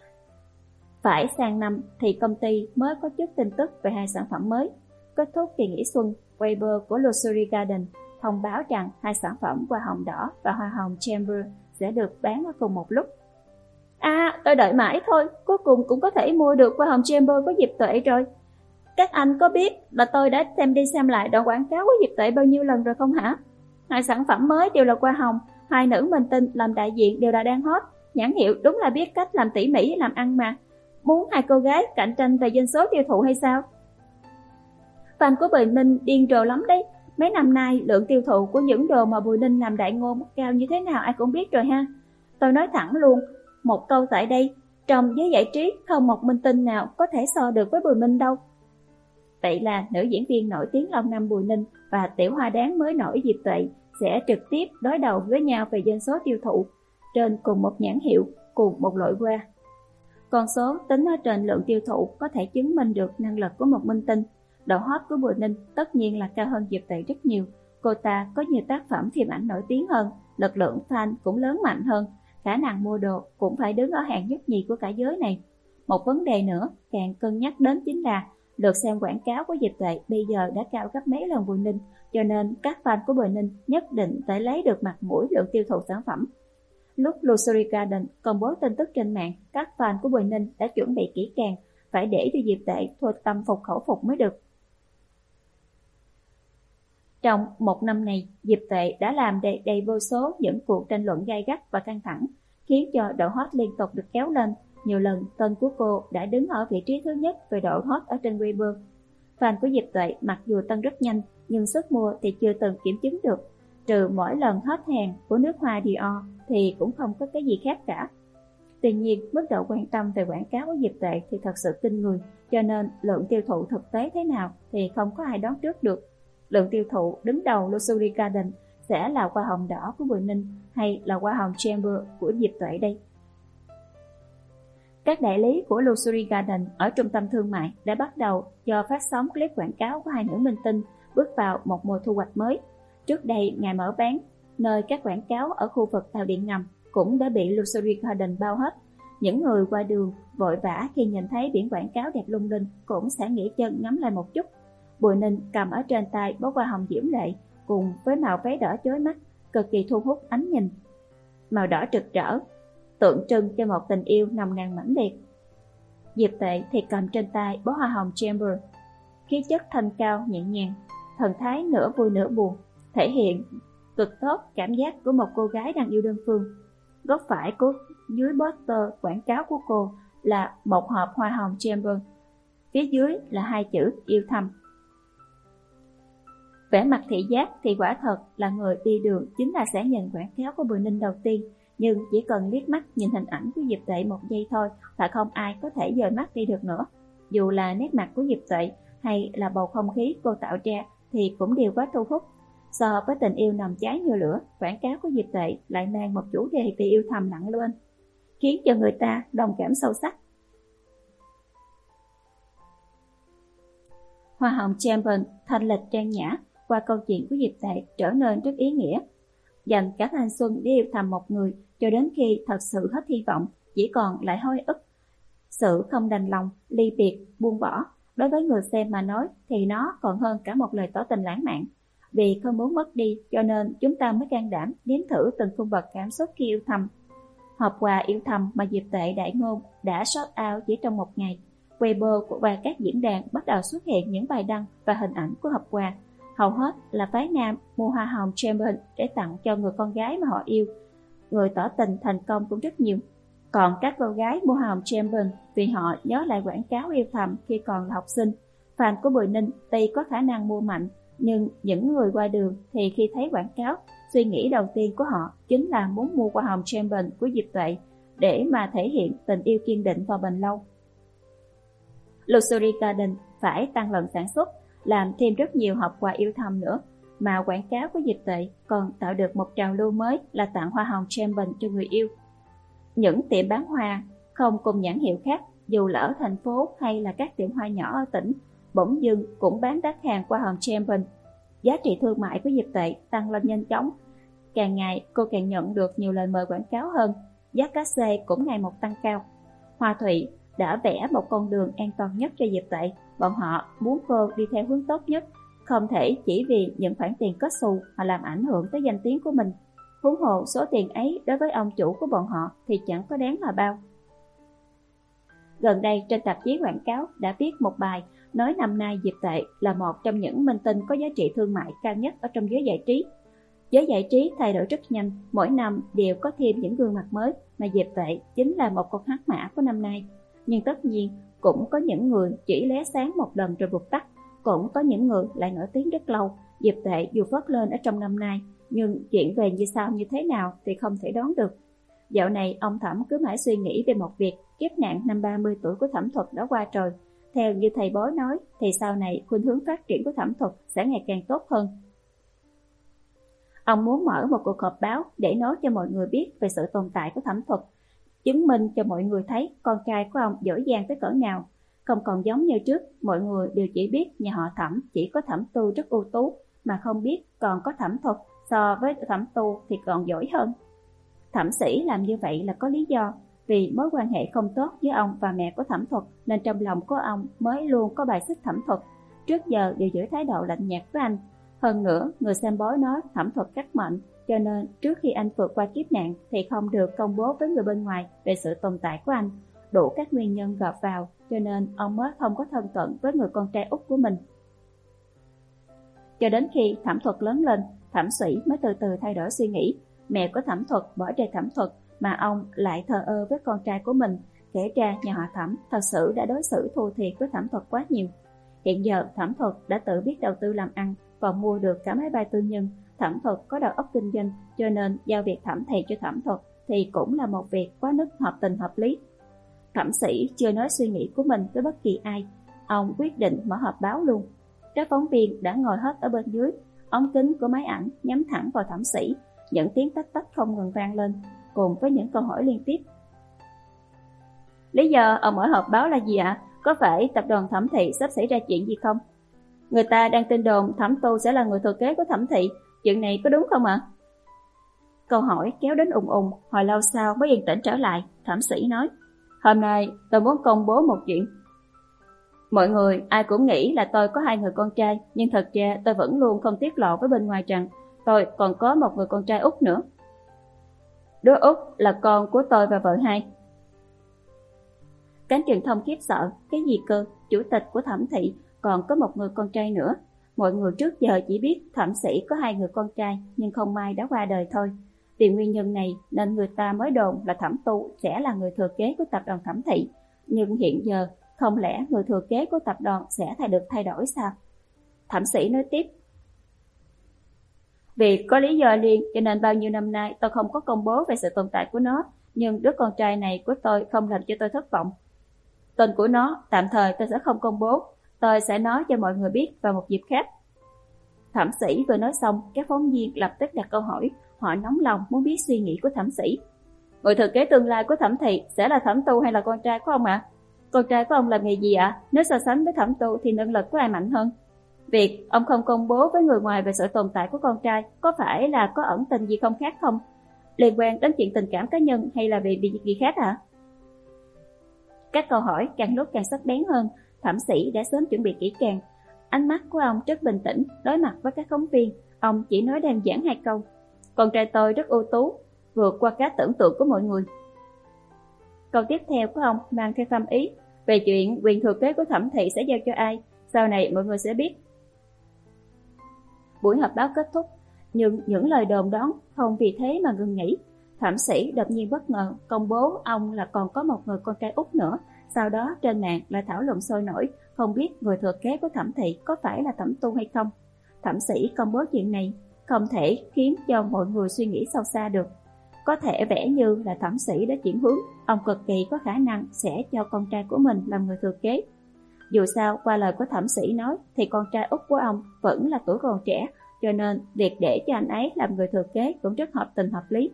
Phải sang năm thì công ty mới có chút tin tức về hai sản phẩm mới. Kết thúc kỳ nghỉ xuân, Weibo của Luxury Garden thông báo rằng hai sản phẩm hoa hồng đỏ và hoa hồng Chamber sẽ được bán ở cùng một lúc. À, tôi đợi mãi thôi, cuối cùng cũng có thể mua được hoa hồng Chamber của Diệp Tuệ rồi. Các anh có biết là tôi đã xem đi xem lại đoạn quảng cáo của Diệp Tuệ bao nhiêu lần rồi không hả? Hai sản phẩm mới đều là hoa hồng, hai nữ minh tinh làm đại diện đều là đang hot. Nhãn hiệu đúng là biết cách làm tỉ mỉ làm ăn mà. Muốn hai cô gái cạnh tranh về doanh số tiêu thụ hay sao? Fan của Bùi Ninh điên rồ lắm đấy. Mấy năm nay lượng tiêu thụ của những đồ mà Bùi Ninh làm đại ngôn cao như thế nào ai cũng biết rồi ha. Tôi nói thẳng luôn, một câu tại đây, trong giới giải trí không một minh tinh nào có thể so được với Bùi Ninh đâu. Vậy là nữ diễn viên nổi tiếng lâu năm Bùi Ninh và tiểu hoa đáng mới nổi Diệp Tuệ sẽ trực tiếp đối đầu với nhau về doanh số tiêu thụ trên cùng một nhãn hiệu, cùng một loại hoa. Con số tính ở trên lượng tiêu thụ có thể chứng minh được năng lực của một minh tinh. Độ hot của Bùi Ninh tất nhiên là cao hơn Diệp Tuệ rất nhiều. Cô ta có nhiều tác phẩm phim ảnh nổi tiếng hơn, lực lượng fan cũng lớn mạnh hơn, khả năng mua đồ cũng phải đứng ở hàng nhất nhì của cả giới này. Một vấn đề nữa càng cân nhắc đến chính là lượt xem quảng cáo của Diệp Tuệ bây giờ đã cao gấp mấy lần Bùi Ninh, cho nên các fan của Bùi Ninh nhất định phải lấy được mặt mũi lượng tiêu thụ sản phẩm. Lúc Luxury Garden công bố tin tức trên mạng, các fan của Bùi Ninh đã chuẩn bị kỹ càng, phải để cho Diệp Tuệ thôi tâm phục khẩu phục mới được. Trong một năm này, Diệp Tuệ đã làm đầy, đầy vô số những cuộc tranh luận gay gắt và căng thẳng, khiến cho độ hot liên tục được kéo lên. Nhiều lần tên của cô đã đứng ở vị trí thứ nhất về độ hot ở trên Weibo. Fan của Diệp Tuệ mặc dù tăng rất nhanh, nhưng sức mua thì chưa từng kiểm chứng được. Trừ mỗi lần hết hàng của nước hoa Dior thì cũng không có cái gì khác cả. Tuy nhiên, mức độ quan tâm về quảng cáo của Diệp Tuệ thì thật sự kinh người, cho nên lượng tiêu thụ thực tế thế nào thì không có ai đoán trước được. Lượng tiêu thụ đứng đầu Luxury Garden sẽ là hoa hồng đỏ của Bùi Ninh hay là hoa hồng Chamber của Diệp Tuệ đây? Các đại lý của Luxury Garden ở trung tâm thương mại đã bắt đầu cho phát sóng clip quảng cáo của hai nữ minh tinh bước vào một mùa thu hoạch mới. Trước đây, ngày mở bán, nơi các quảng cáo ở khu vực tàu điện ngầm cũng đã bị Luxury Garden bao hết. Những người qua đường vội vã khi nhìn thấy biển quảng cáo đẹp lung linh cũng sẽ nghỉ chân ngắm lại một chút. Bùi Ninh cầm ở trên tay bó hoa hồng diễm lệ cùng với màu váy đỏ chói mắt, cực kỳ thu hút ánh nhìn. Màu đỏ rực rỡ, tượng trưng cho một tình yêu nồng nàn mãnh liệt. Diệp Tuệ thì cầm trên tay bó hoa hồng Chamber, khí chất thanh cao nhẹ nhàng, thần thái nửa vui nửa buồn, thể hiện cực tốt cảm giác của một cô gái đang yêu đơn phương. Góc phải của dưới poster quảng cáo của cô là một hộp hoa hồng Chamber, phía dưới là hai chữ yêu thầm. Vẻ mặt thị giác thì quả thật là người đi đường chính là sẽ nhìn quảng cáo của Bùi Ninh đầu tiên, nhưng chỉ cần liếc mắt nhìn hình ảnh của Diệp Tuệ một giây thôi là không ai có thể dời mắt đi được nữa. Dù là nét mặt của Diệp Tuệ hay là bầu không khí cô tạo ra thì cũng đều quá thu hút. So với tình yêu nằm cháy như lửa, quảng cáo của Diệp Tuệ lại mang một chủ đề về yêu thầm nặng lên, khiến cho người ta đồng cảm sâu sắc. Hoa hồng Champion thanh lịch trang nhã, qua câu chuyện của Diệp Tuệ trở nên rất ý nghĩa. dành cả thanh xuân để yêu thầm một người, cho đến khi thật sự hết hy vọng, chỉ còn lại hối ức. Sự không đành lòng, ly biệt, buông bỏ, đối với người xem mà nói thì nó còn hơn cả một lời tỏ tình lãng mạn. Vì không muốn mất đi cho nên chúng ta mới can đảm nếm thử từng cung bậc cảm xúc khi yêu thầm. Hộp quà yêu thầm mà Diệp Tệ đại ngôn đã sold out chỉ trong một ngày. Weibo và các diễn đàn bắt đầu xuất hiện những bài đăng và hình ảnh của hộp quà. Hầu hết là phái nam mua hoa hồng Champion để tặng cho người con gái mà họ yêu. Người tỏ tình thành công cũng rất nhiều. Còn các cô gái mua hoa hồng Champion vì họ nhớ lại quảng cáo yêu thầm khi còn là học sinh. Fan của Bùi Ninh tuy có khả năng mua mạnh, nhưng những người qua đường thì khi thấy quảng cáo, suy nghĩ đầu tiên của họ chính là muốn mua hoa hồng Champion của Diệp Tuệ để mà thể hiện tình yêu kiên định và bền lâu. Luxury Garden phải tăng lần sản xuất, làm thêm rất nhiều hộp quà yêu thầm nữa, mà quảng cáo của Diệp Tuệ còn tạo được một trào lưu mới là tặng hoa hồng Champion cho người yêu. Những tiệm bán hoa không cùng nhãn hiệu khác, dù là ở thành phố hay là các tiệm hoa nhỏ ở tỉnh, bỗng dưng cũng bán đắt hàng hoa hồng Champion. Giá trị thương mại của Diệp Tuệ tăng lên nhanh chóng. Càng ngày cô càng nhận được nhiều lời mời quảng cáo hơn, giá cát xê cũng ngày một tăng cao. Hoa Thụy đã vẽ một con đường an toàn nhất cho Diệp Tuệ. Bọn họ muốn cô đi theo hướng tốt nhất, không thể chỉ vì những khoản tiền kết xù mà làm ảnh hưởng tới danh tiếng của mình. Huống hồ số tiền ấy đối với ông chủ của bọn họ thì chẳng có đáng là bao. Gần đây trên tạp chí quảng cáo đã viết một bài nói năm nay Diệp Tuệ là một trong những minh tinh có giá trị thương mại cao nhất ở trong giới giải trí. Giới giải trí thay đổi rất nhanh, mỗi năm đều có thêm những gương mặt mới, mà Diệp Tuệ chính là một con hắc mã của năm nay. Nhưng tất nhiên cũng có những người chỉ lóe sáng một lần rồi vụt tắt, cũng có những người lại nổi tiếng rất lâu. Diệp Tuệ dù phớt lên ở trong năm nay, nhưng chuyện về như sau như thế nào thì không thể đoán được. Dạo này ông Thẩm cứ mãi suy nghĩ về một việc, kiếp nạn năm ba mươi tuổi của Thẩm Thuật đã qua rồi. Theo như thầy bói nói thì sau này khuynh hướng phát triển của Thẩm Thuật sẽ ngày càng tốt hơn. Ông muốn mở một cuộc họp báo để nói cho mọi người biết về sự tồn tại của Thẩm Thuật, chứng minh cho mọi người thấy con trai của ông giỏi giang tới cỡ nào. Không còn giống như trước, mọi người đều chỉ biết nhà họ Thẩm chỉ có Thẩm Tu rất ưu tú, mà không biết còn có Thẩm Thuật so với Thẩm Tu thì còn giỏi hơn. Thẩm Sĩ làm như vậy là có lý do, vì mối quan hệ không tốt với ông và mẹ của Thẩm Thuật nên trong lòng của ông mới luôn có bài xích Thẩm Thuật, trước giờ đều giữ thái độ lạnh nhạt với anh. Hơn nữa, người xem bói nói Thẩm Thuật cắt mệnh, cho nên trước khi anh vượt qua kiếp nạn thì không được công bố với người bên ngoài về sự tồn tại của anh. Đủ các nguyên nhân gộp vào, cho nên ông mới không có thân cận với người con trai út của mình. Cho đến khi Thẩm Thuật lớn lên, Thẩm Sĩ mới từ từ thay đổi suy nghĩ. Mẹ của Thẩm Thuật bỏ rơi Thẩm Thuật, mà ông lại thờ ơ với con trai của mình. Kể ra nhà họ Thẩm thật sự đã đối xử thua thiệt với Thẩm Thuật quá nhiều. Hiện giờ Thẩm Thuật đã tự biết đầu tư làm ăn, còn mua được cả máy bay tư nhân. Thẩm Thuật có đầu óc kinh doanh, cho nên giao việc thẩm thị cho Thẩm Thuật thì cũng là một việc quá mức hợp tình hợp lý. Thẩm Sĩ chưa nói suy nghĩ của mình với bất kỳ ai, ông quyết định mở họp báo luôn. Các phóng viên đã ngồi hết ở bên dưới, ống kính của máy ảnh nhắm thẳng vào Thẩm Sĩ, những tiếng tách tách không ngừng vang lên, cùng với những câu hỏi liên tiếp. Lý do ông mở họp báo là gì ạ? Có phải tập đoàn Thẩm thị sắp xảy ra chuyện gì không? Người ta đang tin đồn Thẩm Tu sẽ là người thừa kế của Thẩm thị, chuyện này có đúng không ạ? Câu hỏi kéo đến ùng ùng, hồi lâu sau mới yên tĩnh trở lại. Thẩm Sĩ nói: Hôm nay tôi muốn công bố một chuyện. Mọi người ai cũng nghĩ là tôi có hai người con trai, nhưng thật ra tôi vẫn luôn không tiết lộ với bên ngoài rằng tôi còn có một người con trai út nữa. Đứa út là con của tôi và vợ hai. Cánh truyền thông khiếp sợ, cái gì cơ? Chủ tịch của Thẩm thị còn có một người con trai nữa. Mọi người trước giờ chỉ biết Thẩm Sĩ có hai người con trai, nhưng không may đã qua đời thôi. Vì nguyên nhân này nên người ta mới đồn là Thẩm Tu sẽ là người thừa kế của tập đoàn Thẩm thị. Nhưng hiện giờ không lẽ người thừa kế của tập đoàn sẽ thay được thay đổi sao? Thẩm Sĩ nói tiếp: Vì có lý do riêng cho nên bao nhiêu năm nay tôi không có công bố về sự tồn tại của nó, nhưng đứa con trai này của tôi không làm cho tôi thất vọng. Tên của nó tạm thời tôi sẽ không công bố, tôi sẽ nói cho mọi người biết vào một dịp khác. Thẩm Sĩ vừa nói xong, các phóng viên lập tức đặt câu hỏi, họ nóng lòng muốn biết suy nghĩ của Thẩm Sĩ. Người thừa kế tương lai của Thẩm thị sẽ là Thẩm Tu hay là con trai của ông ạ? À? Con trai của ông làm nghề gì ạ? À? Nếu so sánh với Thẩm Tu thì năng lực của ai mạnh hơn? Việc ông không công bố với người ngoài về sự tồn tại của con trai có phải là có ẩn tình gì không khác không? Liên quan đến chuyện tình cảm cá nhân hay là vì việc gì khác hả? Các câu hỏi càng lúc càng sắc bén hơn. Thẩm Sĩ đã sớm chuẩn bị kỹ càng. Ánh mắt của ông rất bình tĩnh, đối mặt với các phóng viên, ông chỉ nói đơn giản hai câu: con trai tôi rất ưu tú, vượt qua các tưởng tượng của mọi người. Câu tiếp theo của ông mang theo thâm ý về chuyện quyền thừa kế của Thẩm thị sẽ giao cho ai, sau này mọi người sẽ biết. Buổi họp báo kết thúc, nhưng những lời đồn đoán không vì thế mà ngừng nghỉ. Thẩm Sĩ đột nhiên bất ngờ công bố ông là còn có một người con trai út nữa. Sau đó trên mạng lại thảo luận sôi nổi, không biết người thừa kế của Thẩm thị có phải là Thẩm Tu hay không. Thẩm Sĩ công bố chuyện này không thể khiến cho mọi người suy nghĩ sâu xa được. Có thể vẻ như là Thẩm Sĩ đã chuyển hướng, ông cực kỳ có khả năng sẽ cho con trai của mình làm người thừa kế. Dù sao, qua lời của Thẩm Sĩ nói thì con trai út của ông vẫn là tuổi còn trẻ, cho nên việc để cho anh ấy làm người thừa kế cũng rất hợp tình hợp lý.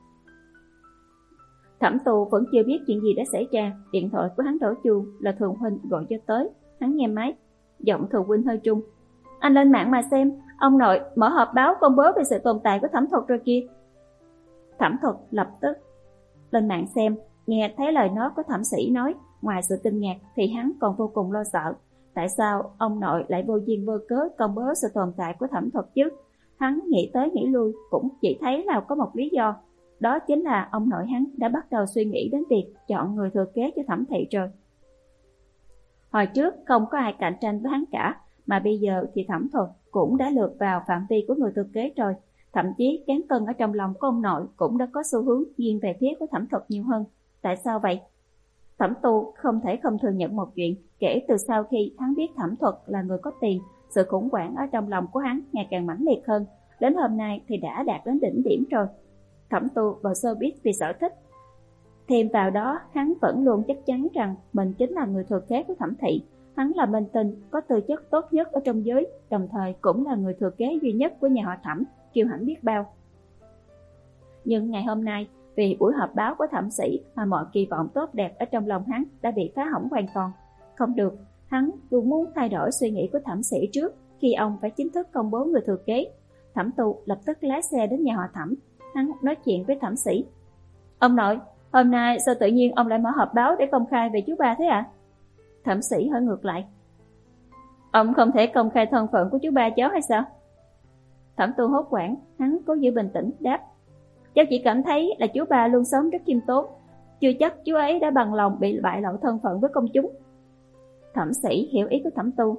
Thẩm Tu vẫn chưa biết chuyện gì đã xảy ra, điện thoại của hắn đổ chuông, là Thường huynh gọi cho tới. Hắn nghe máy, giọng Thường huynh hơi trung: anh lên mạng mà xem, ông nội mở họp báo công bố về sự tồn tại của Thẩm Thuật rồi kia. Thẩm Thuật lập tức lên mạng xem, nghe thấy lời nói của Thẩm Sĩ nói, ngoài sự kinh ngạc thì hắn còn vô cùng lo sợ. Tại sao ông nội lại vô duyên vô cớ công bố sự tồn tại của Thẩm Thuật chứ? Hắn nghĩ tới nghĩ lui cũng chỉ thấy là có một lý do, đó chính là ông nội hắn đã bắt đầu suy nghĩ đến việc chọn người thừa kế cho Thẩm thị rồi. Hồi trước không có ai cạnh tranh với hắn cả, mà bây giờ thì Thẩm Thuật cũng đã lược vào phạm vi của người thừa kế rồi. Thậm chí cán cân ở trong lòng của ông nội cũng đã có xu hướng nghiêng về phía của Thẩm Thuật nhiều hơn. Tại sao vậy? Thẩm Tu không thể không thừa nhận một chuyện, kể từ sau khi hắn biết Thẩm Thuật là người có tiền, sự khủng hoảng ở trong lòng của hắn ngày càng mãnh liệt hơn, đến hôm nay thì đã đạt đến đỉnh điểm rồi. Thẩm Tu vào showbiz vì sở thích, thêm vào đó hắn vẫn luôn chắc chắn rằng mình chính là người thừa kế của Thẩm thị. Hắn là minh tinh có tư chất tốt nhất ở trong giới, đồng thời cũng là người thừa kế duy nhất của nhà họ Thẩm, kiêu hãnh biết bao. Nhưng ngày hôm nay, vì buổi họp báo của Thẩm Sĩ mà mọi kỳ vọng tốt đẹp ở trong lòng hắn đã bị phá hỏng hoàn toàn. Không được, hắn luôn muốn thay đổi suy nghĩ của Thẩm Sĩ trước khi ông phải chính thức công bố người thừa kế. Thẩm Tu lập tức lái xe đến nhà họ Thẩm. Hắn nói chuyện với Thẩm Sĩ: ông nội, hôm nay sao tự nhiên ông lại mở họp báo để công khai về chú ba thế ạ? À? Thẩm Sĩ hỏi ngược lại: ông không thể công khai thân phận của chú ba cháu hay sao? Thẩm Tu hốt hoảng, hắn cố giữ bình tĩnh đáp: cháu chỉ cảm thấy là chú ba luôn sống rất khiêm tốn, chưa chắc chú ấy đã bằng lòng bị bại lộ thân phận với công chúng. Thẩm Sĩ hiểu ý của Thẩm Tu: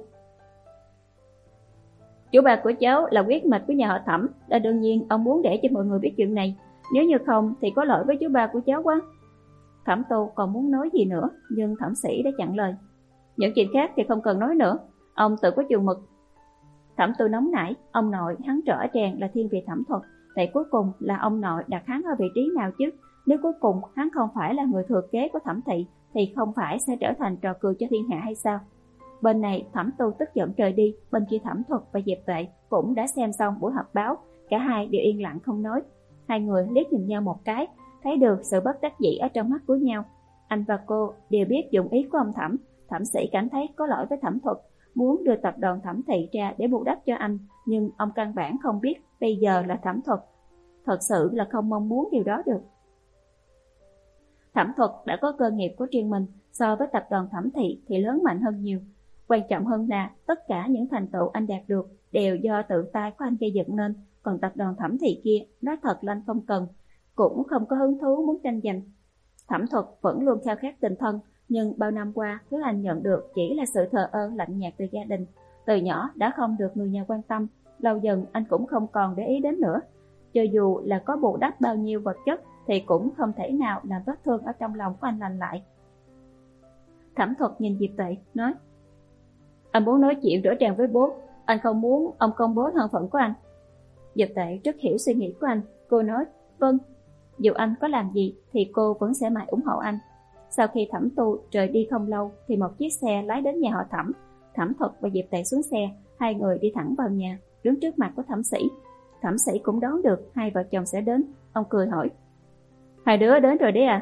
chú ba của cháu là huyết mạch của nhà họ Thẩm, là đương nhiên ông muốn để cho mọi người biết chuyện này, nếu như không thì có lỗi với chú ba của cháu quá. Thẩm Tu còn muốn nói gì nữa, nhưng Thẩm Sĩ đã chặn lời: những chuyện khác thì không cần nói nữa, ông tự có chừng mực. Thẩm Tu nóng nảy, ông nội hắn rõ ràng là thiên vị Thẩm Thuật, vậy cuối cùng là ông nội đặt hắn ở vị trí nào chứ? Nếu cuối cùng hắn không phải là người thừa kế của Thẩm thị thì không phải sẽ trở thành trò cười cho thiên hạ hay sao? Bên này Thẩm Tu tức giận rời đi, bên kia Thẩm Thuật và Diệp Tuệ cũng đã xem xong buổi họp báo, cả hai đều yên lặng không nói. Hai người liếc nhìn nhau một cái, thấy được sự bất đắc dĩ ở trong mắt của nhau. Anh và cô đều biết dụng ý của ông Thẩm. Thẩm Sĩ cảm thấy có lỗi với Thẩm Thuật, muốn đưa tập đoàn Thẩm thị ra để bù đắp cho anh, nhưng ông căn bản không biết bây giờ là Thẩm Thuật thật sự là không mong muốn điều đó được. Thẩm Thuật đã có cơ nghiệp của riêng mình, so với tập đoàn Thẩm thị thì lớn mạnh hơn nhiều. Quan trọng hơn là tất cả những thành tựu anh đạt được đều do tự tay của anh gây dựng nên, còn tập đoàn Thẩm thị kia nói thật là anh không cần, cũng không có hứng thú muốn tranh giành. Thẩm Thuật vẫn luôn khao khát tình thân, nhưng bao năm qua thứ anh nhận được chỉ là sự thờ ơ lạnh nhạt từ gia đình. Từ nhỏ đã không được người nhà quan tâm, lâu dần anh cũng không còn để ý đến nữa. Cho dù là có bù đắp bao nhiêu vật chất thì cũng không thể nào làm vết thương ở trong lòng của anh lành lại. Thẩm Thuật nhìn Diệp Tuệ nói: anh muốn nói chuyện rõ ràng với bố, anh không muốn ông công bố thân phận của anh. Diệp Tuệ rất hiểu suy nghĩ của anh, cô nói: vâng. Dù anh có làm gì thì cô vẫn sẽ mãi ủng hộ anh. Sau khi Thẩm Tu rời đi không lâu thì một chiếc xe lái đến nhà họ Thẩm. Thẩm Thuật và Diệp Tuệ xuống xe, hai người đi thẳng vào nhà, đứng trước mặt của Thẩm Sĩ. Thẩm Sĩ cũng đoán được hai vợ chồng sẽ đến, ông cười hỏi: hai đứa đến rồi đấy à?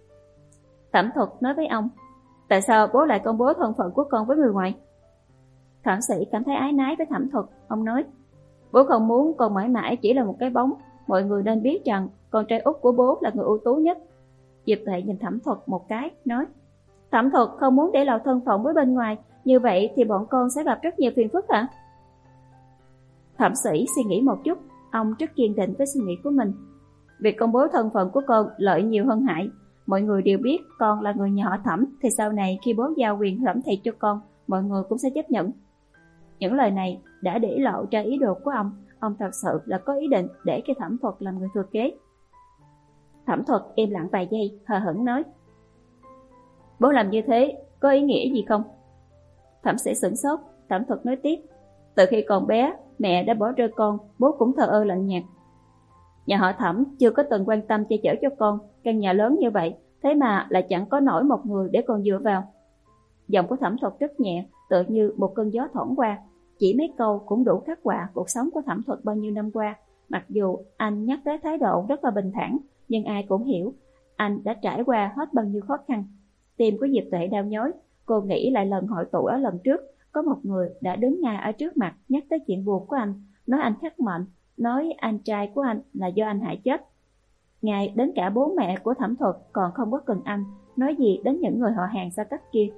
Thẩm Thuật nói với ông: tại sao bố lại công bố thân phận của con với người ngoài? Thẩm Sĩ cảm thấy áy náy với Thẩm Thuật. Ông nói, bố không muốn con mãi mãi chỉ là một cái bóng. Mọi người nên biết rằng con trai út của bố là người ưu tú nhất. Diệp Tuệ nhìn Thẩm Thuật một cái, nói, Thẩm Thuật không muốn để lộ thân phận với bên ngoài, như vậy thì bọn con sẽ gặp rất nhiều phiền phức hả? Thẩm Sĩ suy nghĩ một chút, ông rất kiên định với suy nghĩ của mình. Việc công bố thân phận của con lợi nhiều hơn hại. Mọi người đều biết con là người nhà họ Thẩm, thì sau này khi bố giao quyền thẩm thị cho con, mọi người cũng sẽ chấp nhận. Những lời này đã để lộ ra ý đồ của ông. Ông thật sự là có ý định để cho Thẩm Thuật làm người thừa kế. Thẩm Thuật im lặng vài giây, hờ hững nói, bố làm như thế có ý nghĩa gì không? Thẩm Sĩ sửng sốt. Thẩm Thuật nói tiếp, từ khi còn bé, mẹ đã bỏ rơi con, bố cũng thờ ơ lạnh nhạt. Nhà họ Thẩm chưa có từng quan tâm che chở cho con, căn nhà lớn như vậy, thế mà lại chẳng có nổi một người để con dựa vào. Giọng của Thẩm Thuật rất nhẹ, tựa như một cơn gió thoảng qua. Chỉ mấy câu cũng đủ khắc họa cuộc sống của Thẩm Thuật bao nhiêu năm qua. Mặc dù anh nhắc tới thái độ rất là bình thản, nhưng ai cũng hiểu anh đã trải qua hết bao nhiêu khó khăn. Tim của Diệp Tuệ đau nhói. Cô nghĩ lại lần hội tụ ở lần trước, có một người đã đứng ngay ở trước mặt nhắc tới chuyện buồn của anh, nói anh khắc mệnh, nói anh trai của anh là do anh hại chết. Ngay đến cả bố mẹ của Thẩm Thuật còn không có cần anh, nói gì đến những người họ hàng xa cách kia.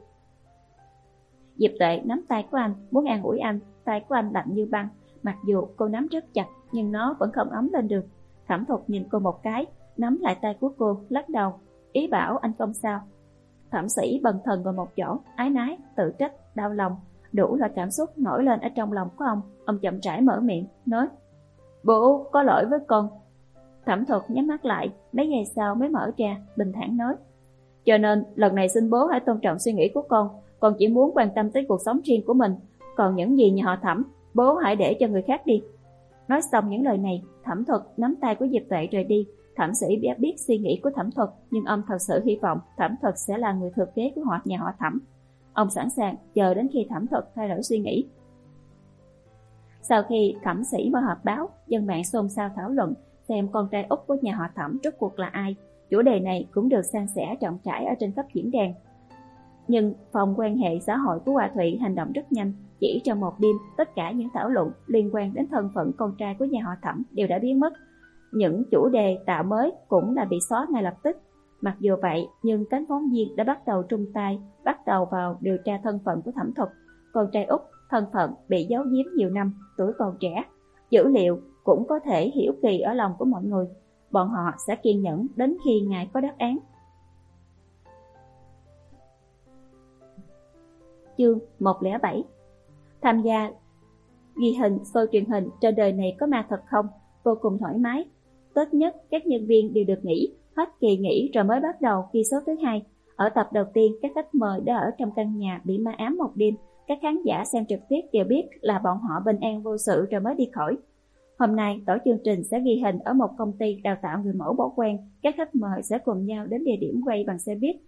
Diệp Tuệ nắm tay của anh, muốn an ủi anh. Tay của anh lạnh như băng, mặc dù cô nắm rất chặt, nhưng nó vẫn không ấm lên được. Thẩm Thuật nhìn cô một cái, nắm lại tay của cô, lắc đầu, ý bảo anh không sao. Thẩm Sĩ bần thần ngồi một chỗ, áy náy, tự trách, đau lòng, đủ loại cảm xúc nổi lên ở trong lòng của ông. Ông chậm rãi mở miệng, nói, bố có lỗi với con. Thẩm Thuật nhắm mắt lại, mấy giây sau mới mở ra, bình thản nói, cho nên lần này xin bố hãy tôn trọng suy nghĩ của con. Con chỉ muốn quan tâm tới cuộc sống riêng của mình, còn những gì nhà họ Thẩm, bố hãy để cho người khác đi. Nói xong những lời này, Thẩm Thuật nắm tay của Diệp Tuệ rời đi. Thẩm Sĩ biết biết suy nghĩ của Thẩm Thuật, nhưng ông thật sự hy vọng Thẩm Thuật sẽ là người thừa kế của họ nhà họ Thẩm. Ông sẵn sàng chờ đến khi Thẩm Thuật thay đổi suy nghĩ. Sau khi Thẩm Sĩ mở họp báo, dân mạng xôn xao thảo luận xem con trai út của nhà họ Thẩm rốt cuộc là ai. Chủ đề này cũng được san sẻ rộng rãi ở trên khắp diễn đàn. Nhưng phòng quan hệ xã hội của Hoa Thụy hành động rất nhanh. Chỉ trong một đêm, tất cả những thảo luận liên quan đến thân phận con trai của nhà họ Thẩm đều đã biến mất. Những chủ đề tạo mới cũng đã bị xóa ngay lập tức. Mặc dù vậy, nhưng cánh phóng viên đã bắt đầu trung tay, bắt đầu vào điều tra thân phận của Thẩm Thuật. Con trai út, thân phận bị giấu giếm nhiều năm, tuổi còn trẻ. Dữ liệu cũng có thể hiểu kỳ ở lòng của mọi người. Bọn họ sẽ kiên nhẫn đến khi ngài có đáp án. Chương một không bảy. Tham gia ghi hình show truyền hình Trên đời này có ma thật không? Vô cùng thoải mái. Tốt nhất các nhân viên đều được nghỉ, hết kỳ nghỉ rồi mới bắt đầu ghi số thứ hai. Ở tập đầu tiên, các khách mời đã ở trong căn nhà bị ma ám một đêm. Các khán giả xem trực tiếp đều biết là bọn họ bình an vô sự rồi mới đi khỏi. Hôm nay, tổ chương trình sẽ ghi hình ở một công ty đào tạo người mẫu bỏ quen. Các khách mời sẽ cùng nhau đến địa điểm quay bằng xe buýt.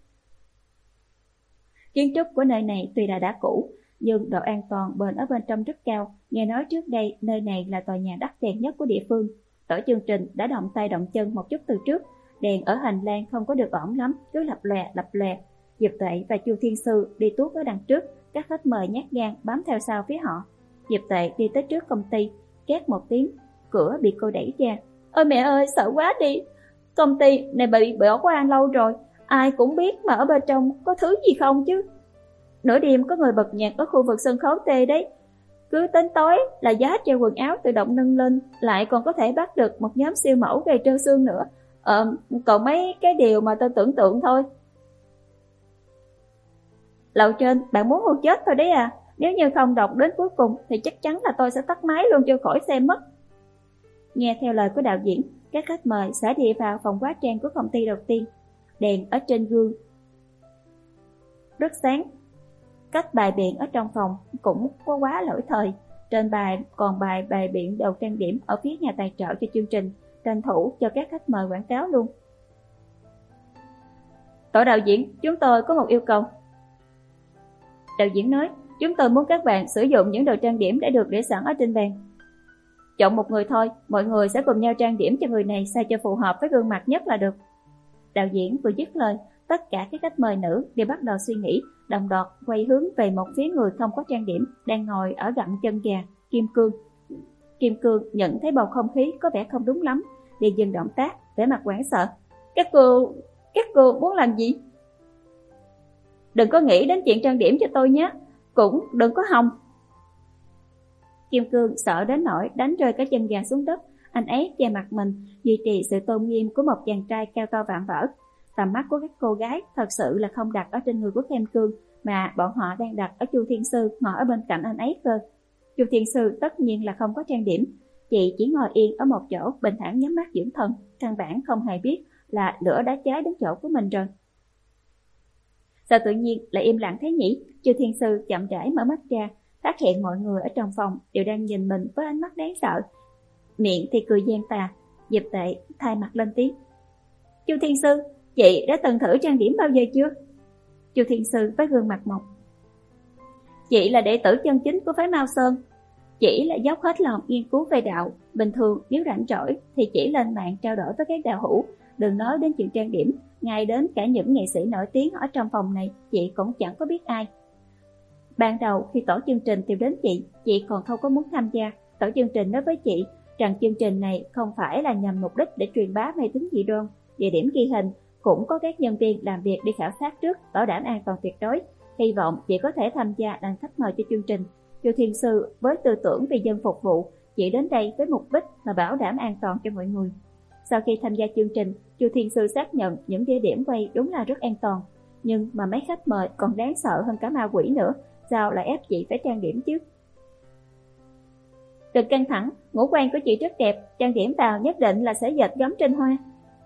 Kiến trúc của nơi này tuy là đã cũ, nhưng độ an toàn bền ở bên trong rất cao. Nghe nói trước đây, nơi này là tòa nhà đắt tiền nhất của địa phương. Tổ chương trình đã động tay động chân một chút từ trước. Đèn ở hành lang không có được ổn lắm, cứ lập lòe lập lòe. Diệp Tuệ và Chu Thiên Sư đi tuốt ở đằng trước, các khách mời nhát gan bám theo sau phía họ. Diệp Tuệ đi tới trước công ty, két một tiếng, cửa bị cô đẩy ra. Ôi mẹ ơi, sợ quá đi. Công ty này bị bỏ qua lâu rồi, ai cũng biết mà ở bên trong có thứ gì không chứ. Nửa đêm có người bật nhạc ở khu vực sân khấu T đấy. Cứ đến tối là giá treo quần áo tự động nâng lên, lại còn có thể bắt được một nhóm siêu mẫu gầy trơ xương nữa. Ờ, còn mấy cái điều mà tôi tưởng tượng thôi. Lầu trên, bạn muốn hù chết thôi đấy à. Nếu như không đọc đến cuối cùng thì chắc chắn là tôi sẽ tắt máy luôn cho khỏi xem mất. Nghe theo lời của đạo diễn, các khách mời sẽ đi vào phòng hóa trang của công ty đầu tiên. Đèn ở trên gương rất sáng. Cách bài biện ở trong phòng cũng có quá lỗi thời. Trên bài còn bài bài biện đầu trang điểm ở phía nhà tài trợ cho chương trình, tranh thủ cho các khách mời quảng cáo luôn. Tổ đạo diễn, chúng tôi có một yêu cầu. Đạo diễn nói, chúng tôi muốn các bạn sử dụng những đồ trang điểm đã được để sẵn ở trên bàn. Chọn một người thôi, mọi người sẽ cùng nhau trang điểm cho người này sao cho phù hợp với gương mặt nhất là được. Đạo diễn vừa dứt lời, tất cả các khách mời nữ đều bắt đầu suy nghĩ đồng loạt quay hướng về một phía người không có trang điểm đang ngồi ở gặm chân gà, Kim Cương. Kim Cương nhận thấy bầu không khí có vẻ không đúng lắm, liền dừng động tác, vẻ mặt hoảng sợ. Các cô, các cô muốn làm gì? Đừng có nghĩ đến chuyện trang điểm cho tôi nhé, cũng đừng có hòng. Kim Cương sợ đến nỗi đánh rơi cái chân gà xuống đất, anh ấy che mặt mình, duy trì sự tôn nghiêm của một chàng trai cao to vạm vỡ. Tầm mắt của các cô gái thật sự là không đặt ở trên người của Kim Cương, mà bọn họ đang đặt ở Chu Thiên Sư ngồi ở bên cạnh anh ấy cơ. Chu Thiên Sư tất nhiên là không có trang điểm, chị chỉ ngồi yên ở một chỗ bình thản nhắm mắt dưỡng thần, căn bản không hề biết là lửa đã cháy đến chỗ của mình rồi. Sao tự nhiên lại im lặng thế nhỉ? Chu Thiên Sư chậm rãi mở mắt ra, phát hiện mọi người ở trong phòng đều đang nhìn mình với ánh mắt đáng sợ. Miệng thì cười gian tà. Diệp Tệ thay mặt lên tiếng. Chu Thiên Sư, chị đã từng thử trang điểm bao giờ chưa? Chu Thiên Sư với gương mặt mộc. Chị là đệ tử chân chính của phái Mao Sơn, chỉ là dốc hết lòng nghiên cứu về đạo. Bình thường nếu rảnh rỗi thì chỉ lên mạng trao đổi với các đạo hữu, đừng nói đến chuyện trang điểm. Ngay đến cả những nghệ sĩ nổi tiếng ở trong phòng này chị cũng chẳng có biết ai. Ban đầu khi tổ chương trình tìm đến chị, chị còn không có muốn tham gia. Tổ chương trình nói với chị rằng chương trình này không phải là nhằm mục đích để truyền bá mê tín dị đoan. Địa điểm ghi hình cũng có các nhân viên làm việc đi khảo sát trước, bảo đảm an toàn tuyệt đối. Hy vọng chị có thể tham gia làm khách mời cho chương trình. Chu Thiên Sư với tư tưởng vì dân phục vụ, chị đến đây với mục đích là bảo đảm an toàn cho mọi người. Sau khi tham gia chương trình, Chu Thiên Sư xác nhận những địa điểm quay đúng là rất an toàn. Nhưng mà mấy khách mời còn đáng sợ hơn cả ma quỷ nữa, sao lại ép chị phải trang điểm chứ? Đừng căng thẳng, ngũ quan của chị rất đẹp, trang điểm vào nhất định là sẽ dệt gấm trên hoa.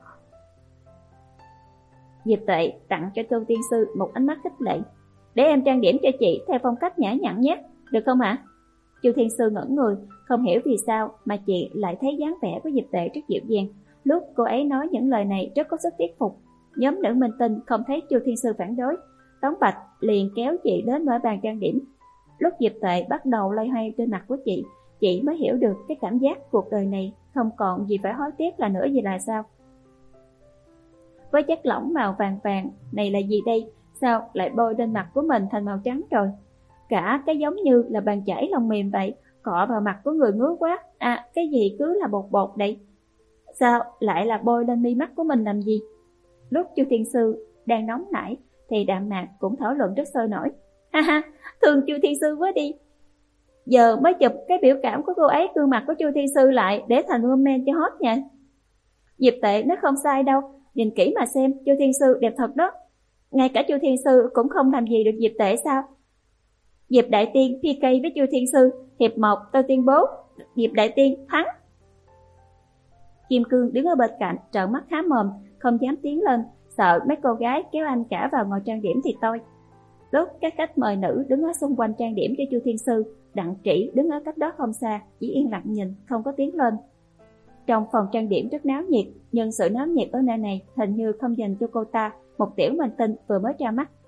Diệp Tệ tặng cho Chu Thiên Sư một ánh mắt khích lệ. Để em trang điểm cho chị theo phong cách nhã nhặn nhé, được không ạ? Chu Thiên Sư ngẩn người, không hiểu vì sao mà chị lại thấy dáng vẻ của Diệp Tệ rất dịu dàng. Lúc cô ấy nói những lời này rất có sức thuyết phục. Nhóm nữ minh tinh không thấy Chu Thiên Sư phản đối, Tống Bạch liền kéo chị đến mở bàn trang điểm. Lúc Diệp Tệ bắt đầu loay hoay trên mặt của chị, chị mới hiểu được cái cảm giác cuộc đời này không còn gì phải hối tiếc là nữa gì là sao. Với chất lỏng màu vàng vàng này là gì đây? Sao lại bôi lên mặt của mình thành màu trắng rồi? Cả cái giống như là bàn chải lông mềm vậy, cọ vào mặt của người ngứa quá. À, cái gì cứ là bột bột đây? Sao lại là bôi lên mi mắt của mình làm gì? Lúc Chu Thiên Sư đang nóng nảy thì Đạm Mạc cũng thảo luận rất sôi nổi. Ha ha, thương Chu Thiên Sư quá đi. Giờ mới chụp cái biểu cảm của cô ấy gương mặt của Chu Thiên Sư lại để thành comment cho hot nha. Diệp Tệ nó không sai đâu, nhìn kỹ mà xem, Chu Thiên Sư đẹp thật đó. Ngay cả Chu Thiên Sư cũng không làm gì được Diệp Tệ sao? Diệp Đại Tiên pê ca với Chu Thiên Sư, hiệp một tôi tuyên bố Diệp Đại Tiên thắng. Kim Cương đứng ở bên cạnh trợn mắt há mồm, không dám tiến lên, sợ mấy cô gái kéo anh cả vào ngồi trang điểm thì tôi. Lúc các khách mời nữ đứng ở xung quanh trang điểm cho Chu Thiên Sư, Đặng Trĩ đứng ở cách đó không xa, chỉ yên lặng nhìn, không có tiến lên. Trong phòng trang điểm rất náo nhiệt, nhưng sự náo nhiệt ở nơi này hình như không dành cho cô ta, một tiểu minh tinh vừa mới ra mắt.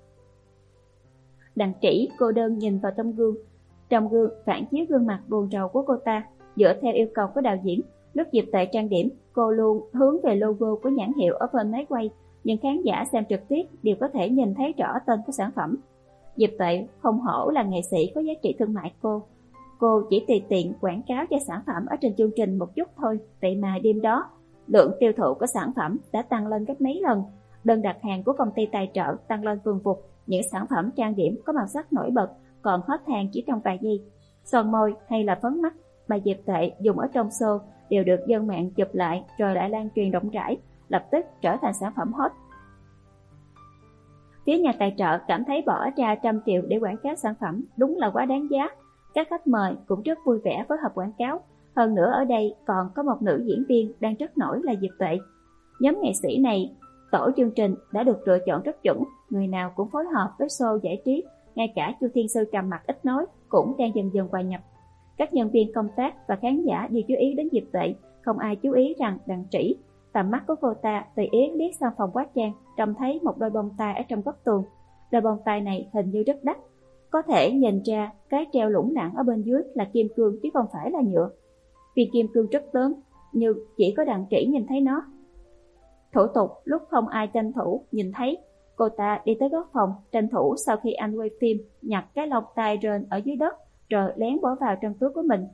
Đặng Trĩ cô đơn nhìn vào trong gương, trong gương phản chiếu gương mặt buồn rầu của cô ta. Dựa theo yêu cầu của đạo diễn, lúc Diệp Tệ trang điểm, cô luôn hướng về logo của nhãn hiệu ở bên máy quay, nhưng khán giả xem trực tiếp đều có thể nhìn thấy rõ tên của sản phẩm. Diệp Tệ không hổ là nghệ sĩ có giá trị thương mại cô. Cô chỉ tùy tiện quảng cáo cho sản phẩm ở trên chương trình một chút thôi, vậy mà đêm đó, lượng tiêu thụ của sản phẩm đã tăng lên gấp mấy lần. Đơn đặt hàng của công ty tài trợ tăng lên vườn vụt, những sản phẩm trang điểm có màu sắc nổi bật còn hết hàng chỉ trong vài giây. Son môi hay là phấn mắt mà Diệp Tệ dùng ở trong show đều được dân mạng chụp lại rồi lại lan truyền rộng rãi, lập tức trở thành sản phẩm hot. Phía nhà tài trợ cảm thấy bỏ ra trăm triệu để quảng cáo sản phẩm đúng là quá đáng giá. Các khách mời cũng rất vui vẻ phối hợp quảng cáo. Hơn nữa ở đây còn có một nữ diễn viên đang rất nổi là Diệp Tệ. Nhóm nghệ sĩ này, tổ chương trình đã được lựa chọn rất chuẩn, người nào cũng phối hợp với show giải trí. Ngay cả Chu Thiên Sư trầm mặt ít nói cũng đang dần dần hòa nhập. Các nhân viên công tác và khán giả đều chú ý đến Diệp Tệ, không ai chú ý rằng Đặng Trĩ. Tầm mắt của cô ta tùy ý liếc sang phòng hóa trang, trông thấy một đôi bông tai ở trong góc tường. Đôi bông tai này hình như rất đắt, có thể nhìn ra cái treo lủng lẳng ở bên dưới là kim cương chứ không phải là nhựa. Vì kim cương rất lớn, nhưng chỉ có Đặng Trĩ nhìn thấy nó. Thủ tục lúc không ai tranh thủ nhìn thấy, Cô ta đi tới góc phòng, tranh thủ sau khi anh quay phim, nhặt cái lông tai rên ở dưới đất, rồi lén bỏ vào trong túi của mình.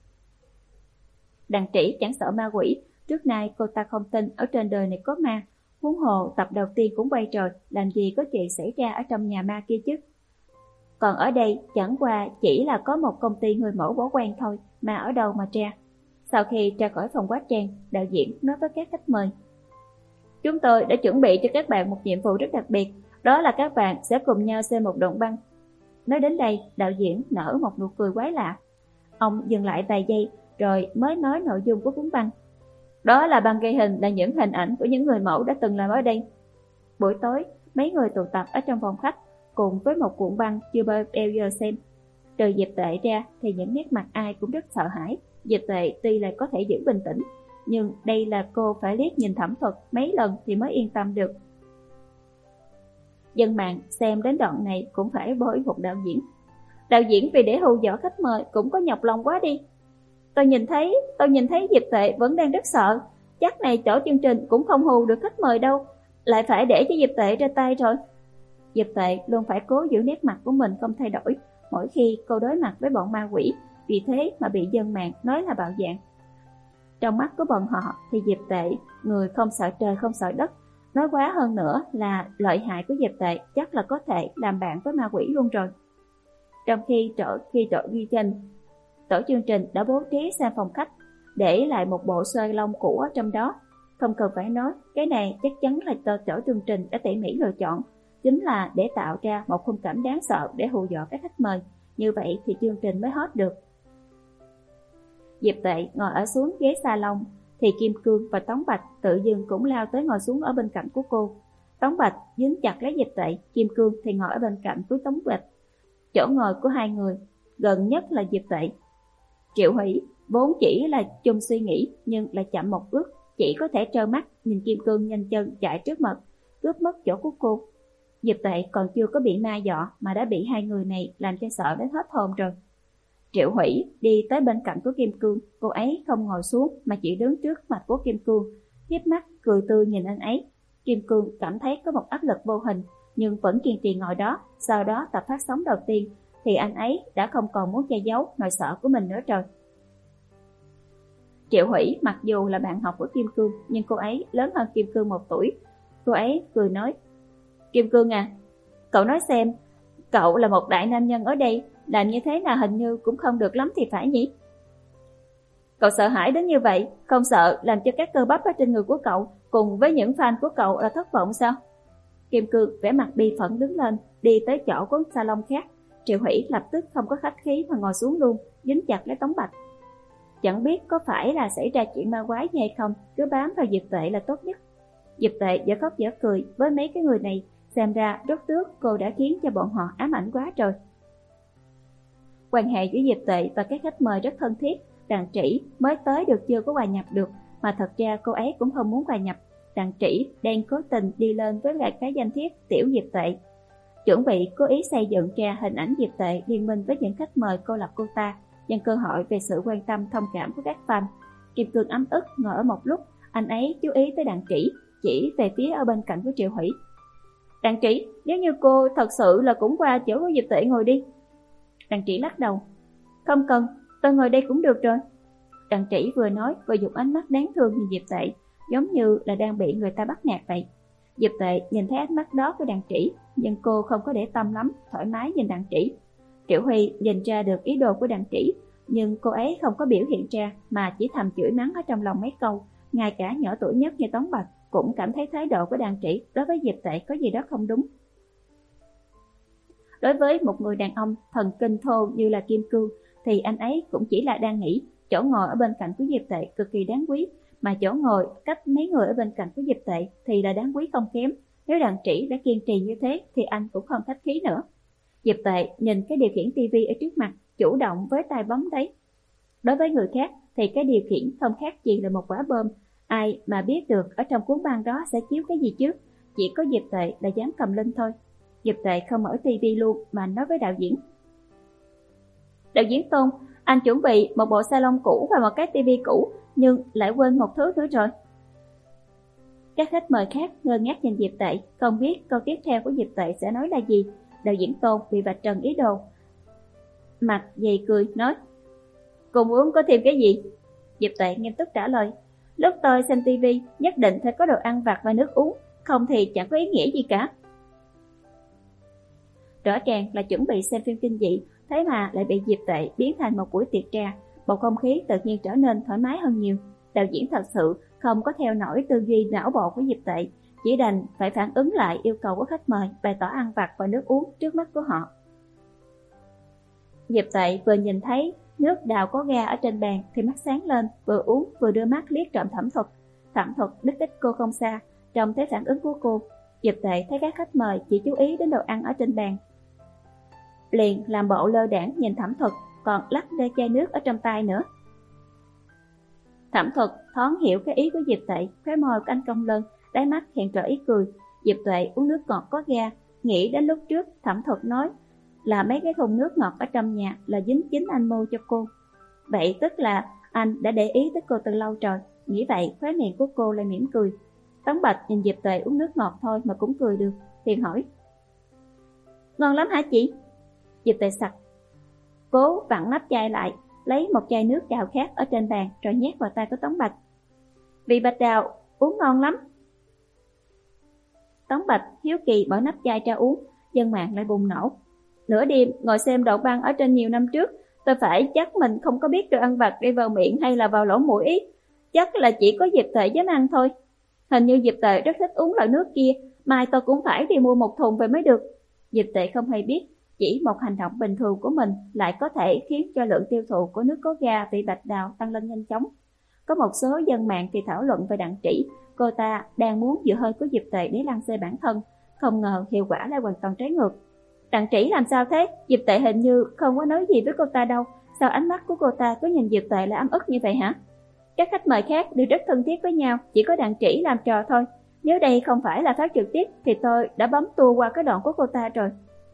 Đàn Trĩ chẳng sợ ma quỷ, trước nay cô ta không tin ở trên đời này có ma, huống hồ tập đầu tiên cũng quay trời, làm gì có chuyện xảy ra ở trong nhà ma kia chứ. Còn ở đây chẳng qua chỉ là có một công ty người mẫu bỏ quan thôi, mà ở đâu mà ra. Sau khi ra khỏi phòng hóa trang, đạo diễn nói với các khách mời: Chúng tôi đã chuẩn bị cho các bạn một nhiệm vụ rất đặc biệt, đó là các bạn sẽ cùng nhau xem một đoạn băng. Nói đến đây, đạo diễn nở một nụ cười quái lạ. Ông dừng lại vài giây rồi mới nói nội dung của cuốn băng. Đó là băng ghi hình là những hình ảnh của những người mẫu đã từng làm ở đây. Buổi tối, mấy người tụ tập ở trong phòng khách cùng với một cuộn băng chưa bao giờ xem. Trừ Diệp Tệ ra thì những nét mặt ai cũng rất sợ hãi. Diệp Tệ tuy là có thể giữ bình tĩnh, nhưng đây là cô phải liếc nhìn thẩm thuật mấy lần thì mới yên tâm được. Dân mạng xem đến đoạn này cũng phải bối một đạo diễn. Đạo diễn vì để hù dọa khách mời cũng có nhọc lòng quá đi. Tôi nhìn thấy, tôi nhìn thấy Diệp Tệ vẫn đang rất sợ. Chắc này chỗ chương trình cũng không hù được khách mời đâu, lại phải để cho Diệp Tệ ra tay rồi. Diệp Tệ luôn phải cố giữ nét mặt của mình không thay đổi mỗi khi cô đối mặt với bọn ma quỷ, vì thế mà bị dân mạng nói là bạo dạn. Trong mắt của bọn họ thì Diệp Tệ, người không sợ trời không sợ đất, nói quá hơn nữa là lợi hại của Diệp Tệ chắc là có thể làm bạn với ma quỷ luôn rồi. Trong khi tổ khi tổ ghi trình, tổ chương trình đã bố trí sang phòng khách, để lại một bộ sơ lông cũ ở trong đó. Không cần phải nói, cái này chắc chắn là tổ, tổ chương trình đã tỉ mỉ lựa chọn, chính là để tạo ra một khung cảnh đáng sợ để hù dọa các khách mời. Như vậy thì chương trình mới hot được. Diệp Tệ ngồi ở xuống ghế salon, thì Kim Cương và Tống Bạch tự dưng cũng lao tới ngồi xuống ở bên cạnh của cô. Tống Bạch dính chặt lấy Diệp Tệ, Kim Cương thì ngồi ở bên cạnh của Tống Bạch. Chỗ ngồi của hai người gần nhất là Diệp Tệ. Triệu Hủy vốn chỉ là chung suy nghĩ nhưng lại chậm một bước, chỉ có thể trơ mắt nhìn Kim Cương nhanh chân chạy trước mặt, cướp mất chỗ của cô. Diệp Tệ còn chưa có bị ma dọa mà đã bị hai người này làm cho sợ đến hết hồn rồi. Triệu Hủy đi tới bên cạnh của Kim Cương, cô ấy không ngồi xuống mà chỉ đứng trước mặt của Kim Cương, hiếp mắt cười tươi nhìn anh ấy. Kim Cương cảm thấy có một áp lực vô hình nhưng vẫn kiên trì ngồi đó. Sau đó tập phát sóng đầu tiên thì anh ấy đã không còn muốn che giấu nỗi sợ của mình nữa rồi. Triệu Hủy mặc dù là bạn học của Kim Cương nhưng cô ấy lớn hơn Kim Cương một tuổi. Cô ấy cười nói: Kim Cương à, cậu nói xem, cậu là một đại nam nhân ở đây, làm như thế nào hình như cũng không được lắm thì phải nhỉ? Cậu sợ hãi đến như vậy, không sợ làm cho các cơ bắp ở trên người của cậu cùng với những fan của cậu là thất vọng sao? Kim Cương vẻ mặt bi phẫn đứng lên, đi tới chỗ của salon khác. Triệu Hủy lập tức không có khách khí mà ngồi xuống luôn, dính chặt lấy Tống Bạch. Chẳng biết có phải là xảy ra chuyện ma quái gì hay không, cứ bám vào Diệp Tệ là tốt nhất. Diệp Tệ dở khóc dở cười với mấy cái người này, xem ra rất trước cô đã khiến cho bọn họ ám ảnh quá rồi. Quan hệ giữa Diệp Tệ và các khách mời rất thân thiết. Đàn Trĩ mới tới được chưa có hòa nhập được, mà thật ra cô ấy cũng không muốn hòa nhập. Đàn Trĩ đang cố tình đi lên với lại cái danh thiếp Tiểu Diệp Tệ, chuẩn bị cố ý xây dựng ra hình ảnh Diệp Tệ liên minh với những khách mời cô lập cô ta, dành cơ hội về sự quan tâm thông cảm của các fan. Kim Cương ấm ức ngồi ở một lúc, anh ấy chú ý tới Đàn Trĩ, chỉ về phía ở bên cạnh của Triệu Hủy. Đàn Trĩ, nếu như cô thật sự là cũng qua chỗ của Diệp Tệ ngồi đi. Đàn Trĩ lắc đầu. Không cần, tôi ngồi đây cũng được rồi. Đàn Trĩ vừa nói vừa dùng ánh mắt đáng thương nhìn Diệp Tệ, giống như là đang bị người ta bắt nạt vậy. Diệp Tệ nhìn thấy ánh mắt đó của Đàn Trĩ, nhưng cô không có để tâm lắm, thoải mái nhìn Đàn Trĩ. Triệu Huy nhìn ra được ý đồ của Đàn Trĩ, nhưng cô ấy không có biểu hiện ra mà chỉ thầm chửi mắng ở trong lòng mấy câu. Ngay cả nhỏ tuổi nhất như Tống Bạch cũng cảm thấy thái độ của Đàn Trĩ đối với Diệp Tệ có gì đó không đúng. Đối với một người đàn ông thần kinh thô như là Kim Cương thì anh ấy cũng chỉ là đang nghĩ chỗ ngồi ở bên cạnh của Diệp Tệ cực kỳ đáng quý, mà chỗ ngồi cách mấy người ở bên cạnh của Diệp Tệ thì là đáng quý không kém. Nếu Đàn Trĩ đã kiên trì như thế thì anh cũng không khách khí nữa. Diệp Tệ nhìn cái điều khiển tivi ở trước mặt, chủ động với tay bấm đấy. Đối với người khác thì cái điều khiển không khác gì là một quả bom, ai mà biết được ở trong cuốn băng đó sẽ chiếu cái gì chứ. Chỉ có Diệp Tệ là dám cầm lên thôi. Diệp Tệ không mở tivi luôn mà nói với đạo diễn. Đạo diễn Tôn, anh chuẩn bị một bộ salon cũ và một cái tivi cũ, nhưng lại quên một thứ nữa rồi. Các khách mời khác ngơ ngác nhìn Diệp Tệ, không biết câu tiếp theo của Diệp Tệ sẽ nói là gì. Đạo diễn Tôn bị vạch trần ý đồ, mặt dày cười nói: cùng uống có thêm cái gì? Diệp Tệ nghiêm túc trả lời: lúc tôi xem tivi nhất định phải có đồ ăn vặt và nước uống, không thì chẳng có ý nghĩa gì cả. Rõ ràng là chuẩn bị xem phim kinh dị, thế mà lại bị Diệp Tệ biến thành một buổi tiệc trà, bầu không khí tự nhiên trở nên thoải mái hơn nhiều. Đạo diễn thật sự không có theo nổi tư duy não bộ của Diệp Tệ, chỉ đành phải phản ứng lại yêu cầu của khách mời, bày tỏ ăn vặt và nước uống trước mắt của họ. Diệp Tệ vừa nhìn thấy nước đào có ga ở trên bàn thì mắt sáng lên, vừa uống vừa đưa mắt liếc trộm Thẩm Thuật. Thẩm Thuật đích cách cô không xa, trông thấy phản ứng của cô, Diệp Tệ thấy các khách mời chỉ chú ý đến đồ ăn ở trên bàn, liền làm bộ lơ đãng nhìn Thẩm Thuật, còn lắc lê chai nước ở trong tay nữa. Thẩm Thuật thoáng hiểu cái ý của Diệp Tệ, khóe môi của anh cong lên, đáy mắt hiện rõ ý cười. Diệp Tệ uống nước ngọt có ga, nghĩ đến lúc trước Thẩm Thuật nói là mấy cái thùng nước ngọt ở trong nhà là dính chính anh mua cho cô. Vậy tức là anh đã để ý tới cô từ lâu rồi. Nghĩ vậy, khóe miệng của cô lại mỉm cười. Tống Bạch nhìn Diệp Tệ uống nước ngọt thôi mà cũng cười được, liền hỏi: ngon lắm hả chị? Diệp Tệ sặc, cố vặn nắp chai lại, lấy một chai nước đào khác ở trên bàn rồi nhét vào tay của Tống Bạch. Vị bạch đào uống ngon lắm. Tống Bạch hiếu kỳ mở nắp chai ra uống, dân mạng lại bùng nổ. Nửa đêm ngồi xem đoạn băng ở trên nhiều năm trước, tôi phải chắc mình không có biết đồ ăn vặt đi vào miệng hay là vào lỗ mũi ý. Chắc là chỉ có Diệp Tệ dám ăn thôi. Hình như Diệp Tệ rất thích uống loại nước kia, mai tôi cũng phải đi mua một thùng về mới được. Diệp Tệ không hay biết, chỉ một hành động bình thường của mình lại có thể khiến cho lượng tiêu thụ của nước có ga vị bạch đào tăng lên nhanh chóng. Có một số dân mạng thì thảo luận về Đặng Trĩ, cô ta đang muốn dựa hơi của Diệp Tệ để lăng xê bản thân, không ngờ hiệu quả lại hoàn toàn trái ngược. Đặng Trĩ làm sao thế? Diệp Tệ hình như không có nói gì với cô ta đâu, sao ánh mắt của cô ta cứ nhìn Diệp Tệ là ấm ức như vậy hả? Các khách mời khác đều rất thân thiết với nhau, chỉ có Đặng Trĩ làm trò thôi. Nếu đây không phải là phát trực tiếp thì tôi đã bấm tua qua cái đoạn của cô ta rồi.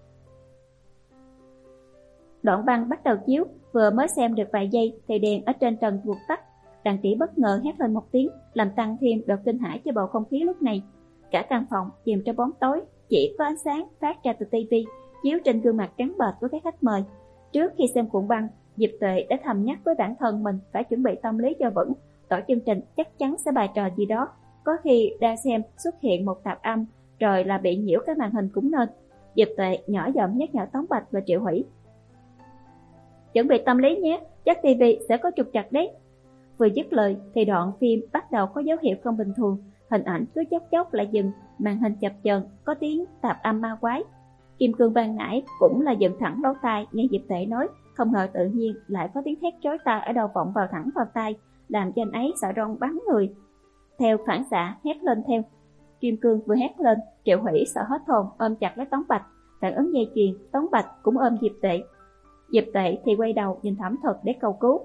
Đoạn băng bắt đầu chiếu, vừa mới xem được vài giây thì đèn ở trên trần vụt tắt. Đặng Trĩ bất ngờ hét lên một tiếng, làm tăng thêm độ kinh hãi cho bầu không khí lúc này. Cả căn phòng chìm trong bóng tối, chỉ có ánh sáng phát ra từ tivi chiếu trên gương mặt trắng bệch của các khách mời. Trước khi xem cuộn băng, Diệp Tuệ đã thầm nhắc với bản thân mình phải chuẩn bị tâm lý cho vững, tổ chương trình chắc chắn sẽ bài trò gì đó, có khi đang xem xuất hiện một tạp âm rồi là bị nhiễu cái màn hình cũng nên. Diệp Tuệ nhỏ giọng nhắc nhở Tống Bạch và Triệu Hủy: chuẩn bị tâm lý nhé, chắc tivi sẽ có trục trặc đấy. Vừa dứt lời thì đoạn phim bắt đầu có dấu hiệu không bình thường, hình ảnh cứ chốc chốc lại dừng, màn hình chập chờn, có tiếng tạp âm ma quái. Kim Cương ban nãy cũng là dựng thẳng lỗ tai nghe Diệp Tệ nói, không ngờ tự nhiên lại có tiếng thét chói tai ở đầu vọng vào thẳng vào tai, làm cho anh ấy sợ run bắn người. Theo phản xạ hét lên theo. Kim Cương vừa hét lên, Triệu Hủy sợ hết hồn ôm chặt lấy Tống Bạch, phản ứng dây chuyền, Tống Bạch cũng ôm Diệp Tệ. Diệp Tệ thì quay đầu nhìn Thẩm Thuật để cầu cứu.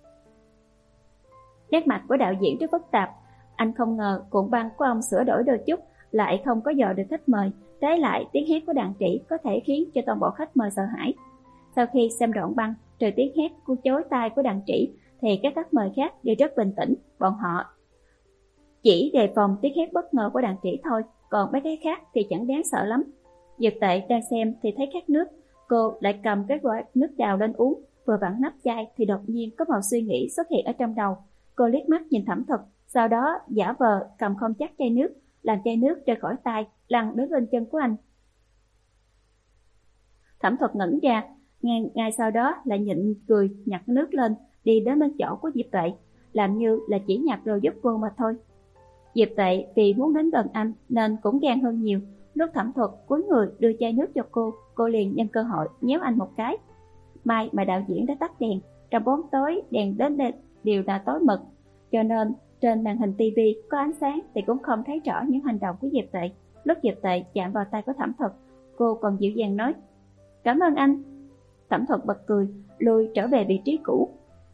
Nét mặt của đạo diễn rất phức tạp, anh không ngờ cuộn băng của ông sửa đổi đôi chút, lại không có dò được khách mời, trái lại tiếng hét của Đặng Trĩ có thể khiến cho toàn bộ khách mời sợ hãi. Sau khi xem đoạn băng, trừ tiếng hét của chối tai của Đặng Trĩ thì các khách mời khác đều rất bình tĩnh, bọn họ chỉ đề phòng tiếng hét bất ngờ của Đặng Trĩ thôi, còn mấy cái khác thì chẳng đáng sợ lắm. Diệp Tệ đang xem thì thấy khát nước, cô lại cầm cái gói nước đào lên uống, vừa vặn nắp chai thì đột nhiên có một suy nghĩ xuất hiện ở trong đầu. Cô liếc mắt nhìn Thẩm Thuật, sau đó giả vờ cầm không chắc chai nước, làm chai nước rơi khỏi tay, lăn đến bên chân của anh. Thẩm Thuật ngẩn ra, ngay, ngay sau đó lại nhịn cười nhặt nước lên, đi đến bên chỗ của Diệp Tệ, làm như là chỉ nhặt rồi giúp cô mà thôi. Diệp Tệ vì muốn đến gần anh nên cũng gan hơn nhiều. Lúc Thẩm Thuật cúi người đưa chai nước cho cô, cô liền nhân cơ hội nhéo anh một cái. May mà đạo diễn đã tắt đèn, trong bóng tối đèn đến đây đều là tối mực, cho nên trên màn hình tivi có ánh sáng thì cũng không thấy rõ những hành động của Diệp Tệ. Lúc Diệp Tệ chạm vào tay của Thẩm Thuật, cô còn dịu dàng nói: cảm ơn anh. Thẩm Thuật bật cười, lùi trở về vị trí cũ.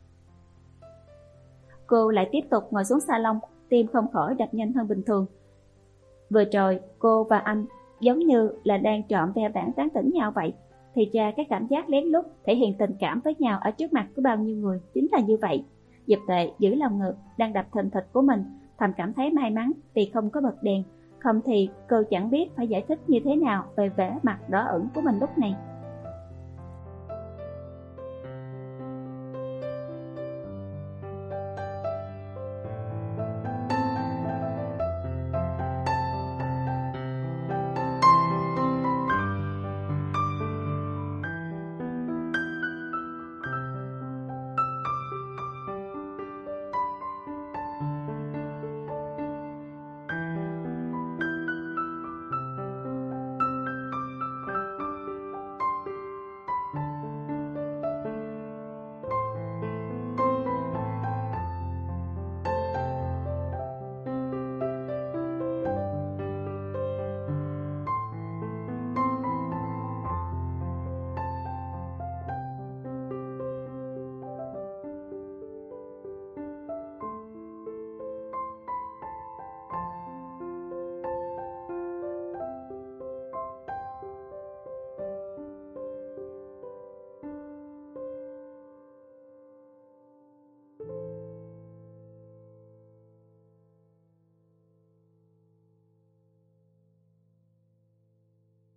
Cô lại tiếp tục ngồi xuống salon, tim không khỏi đập nhanh hơn bình thường. Vừa rồi cô và anh giống như là đang trộm ve bản tán tỉnh nhau vậy, thì ra cái cảm giác lén lút thể hiện tình cảm với nhau ở trước mặt của bao nhiêu người chính là như vậy. Diệp Tệ giữ lòng ngực đang đập thình thịch của mình, thầm cảm thấy may mắn vì không có bật đèn, không thì cô chẳng biết phải giải thích như thế nào về vẻ mặt đỏ ửng của mình lúc này.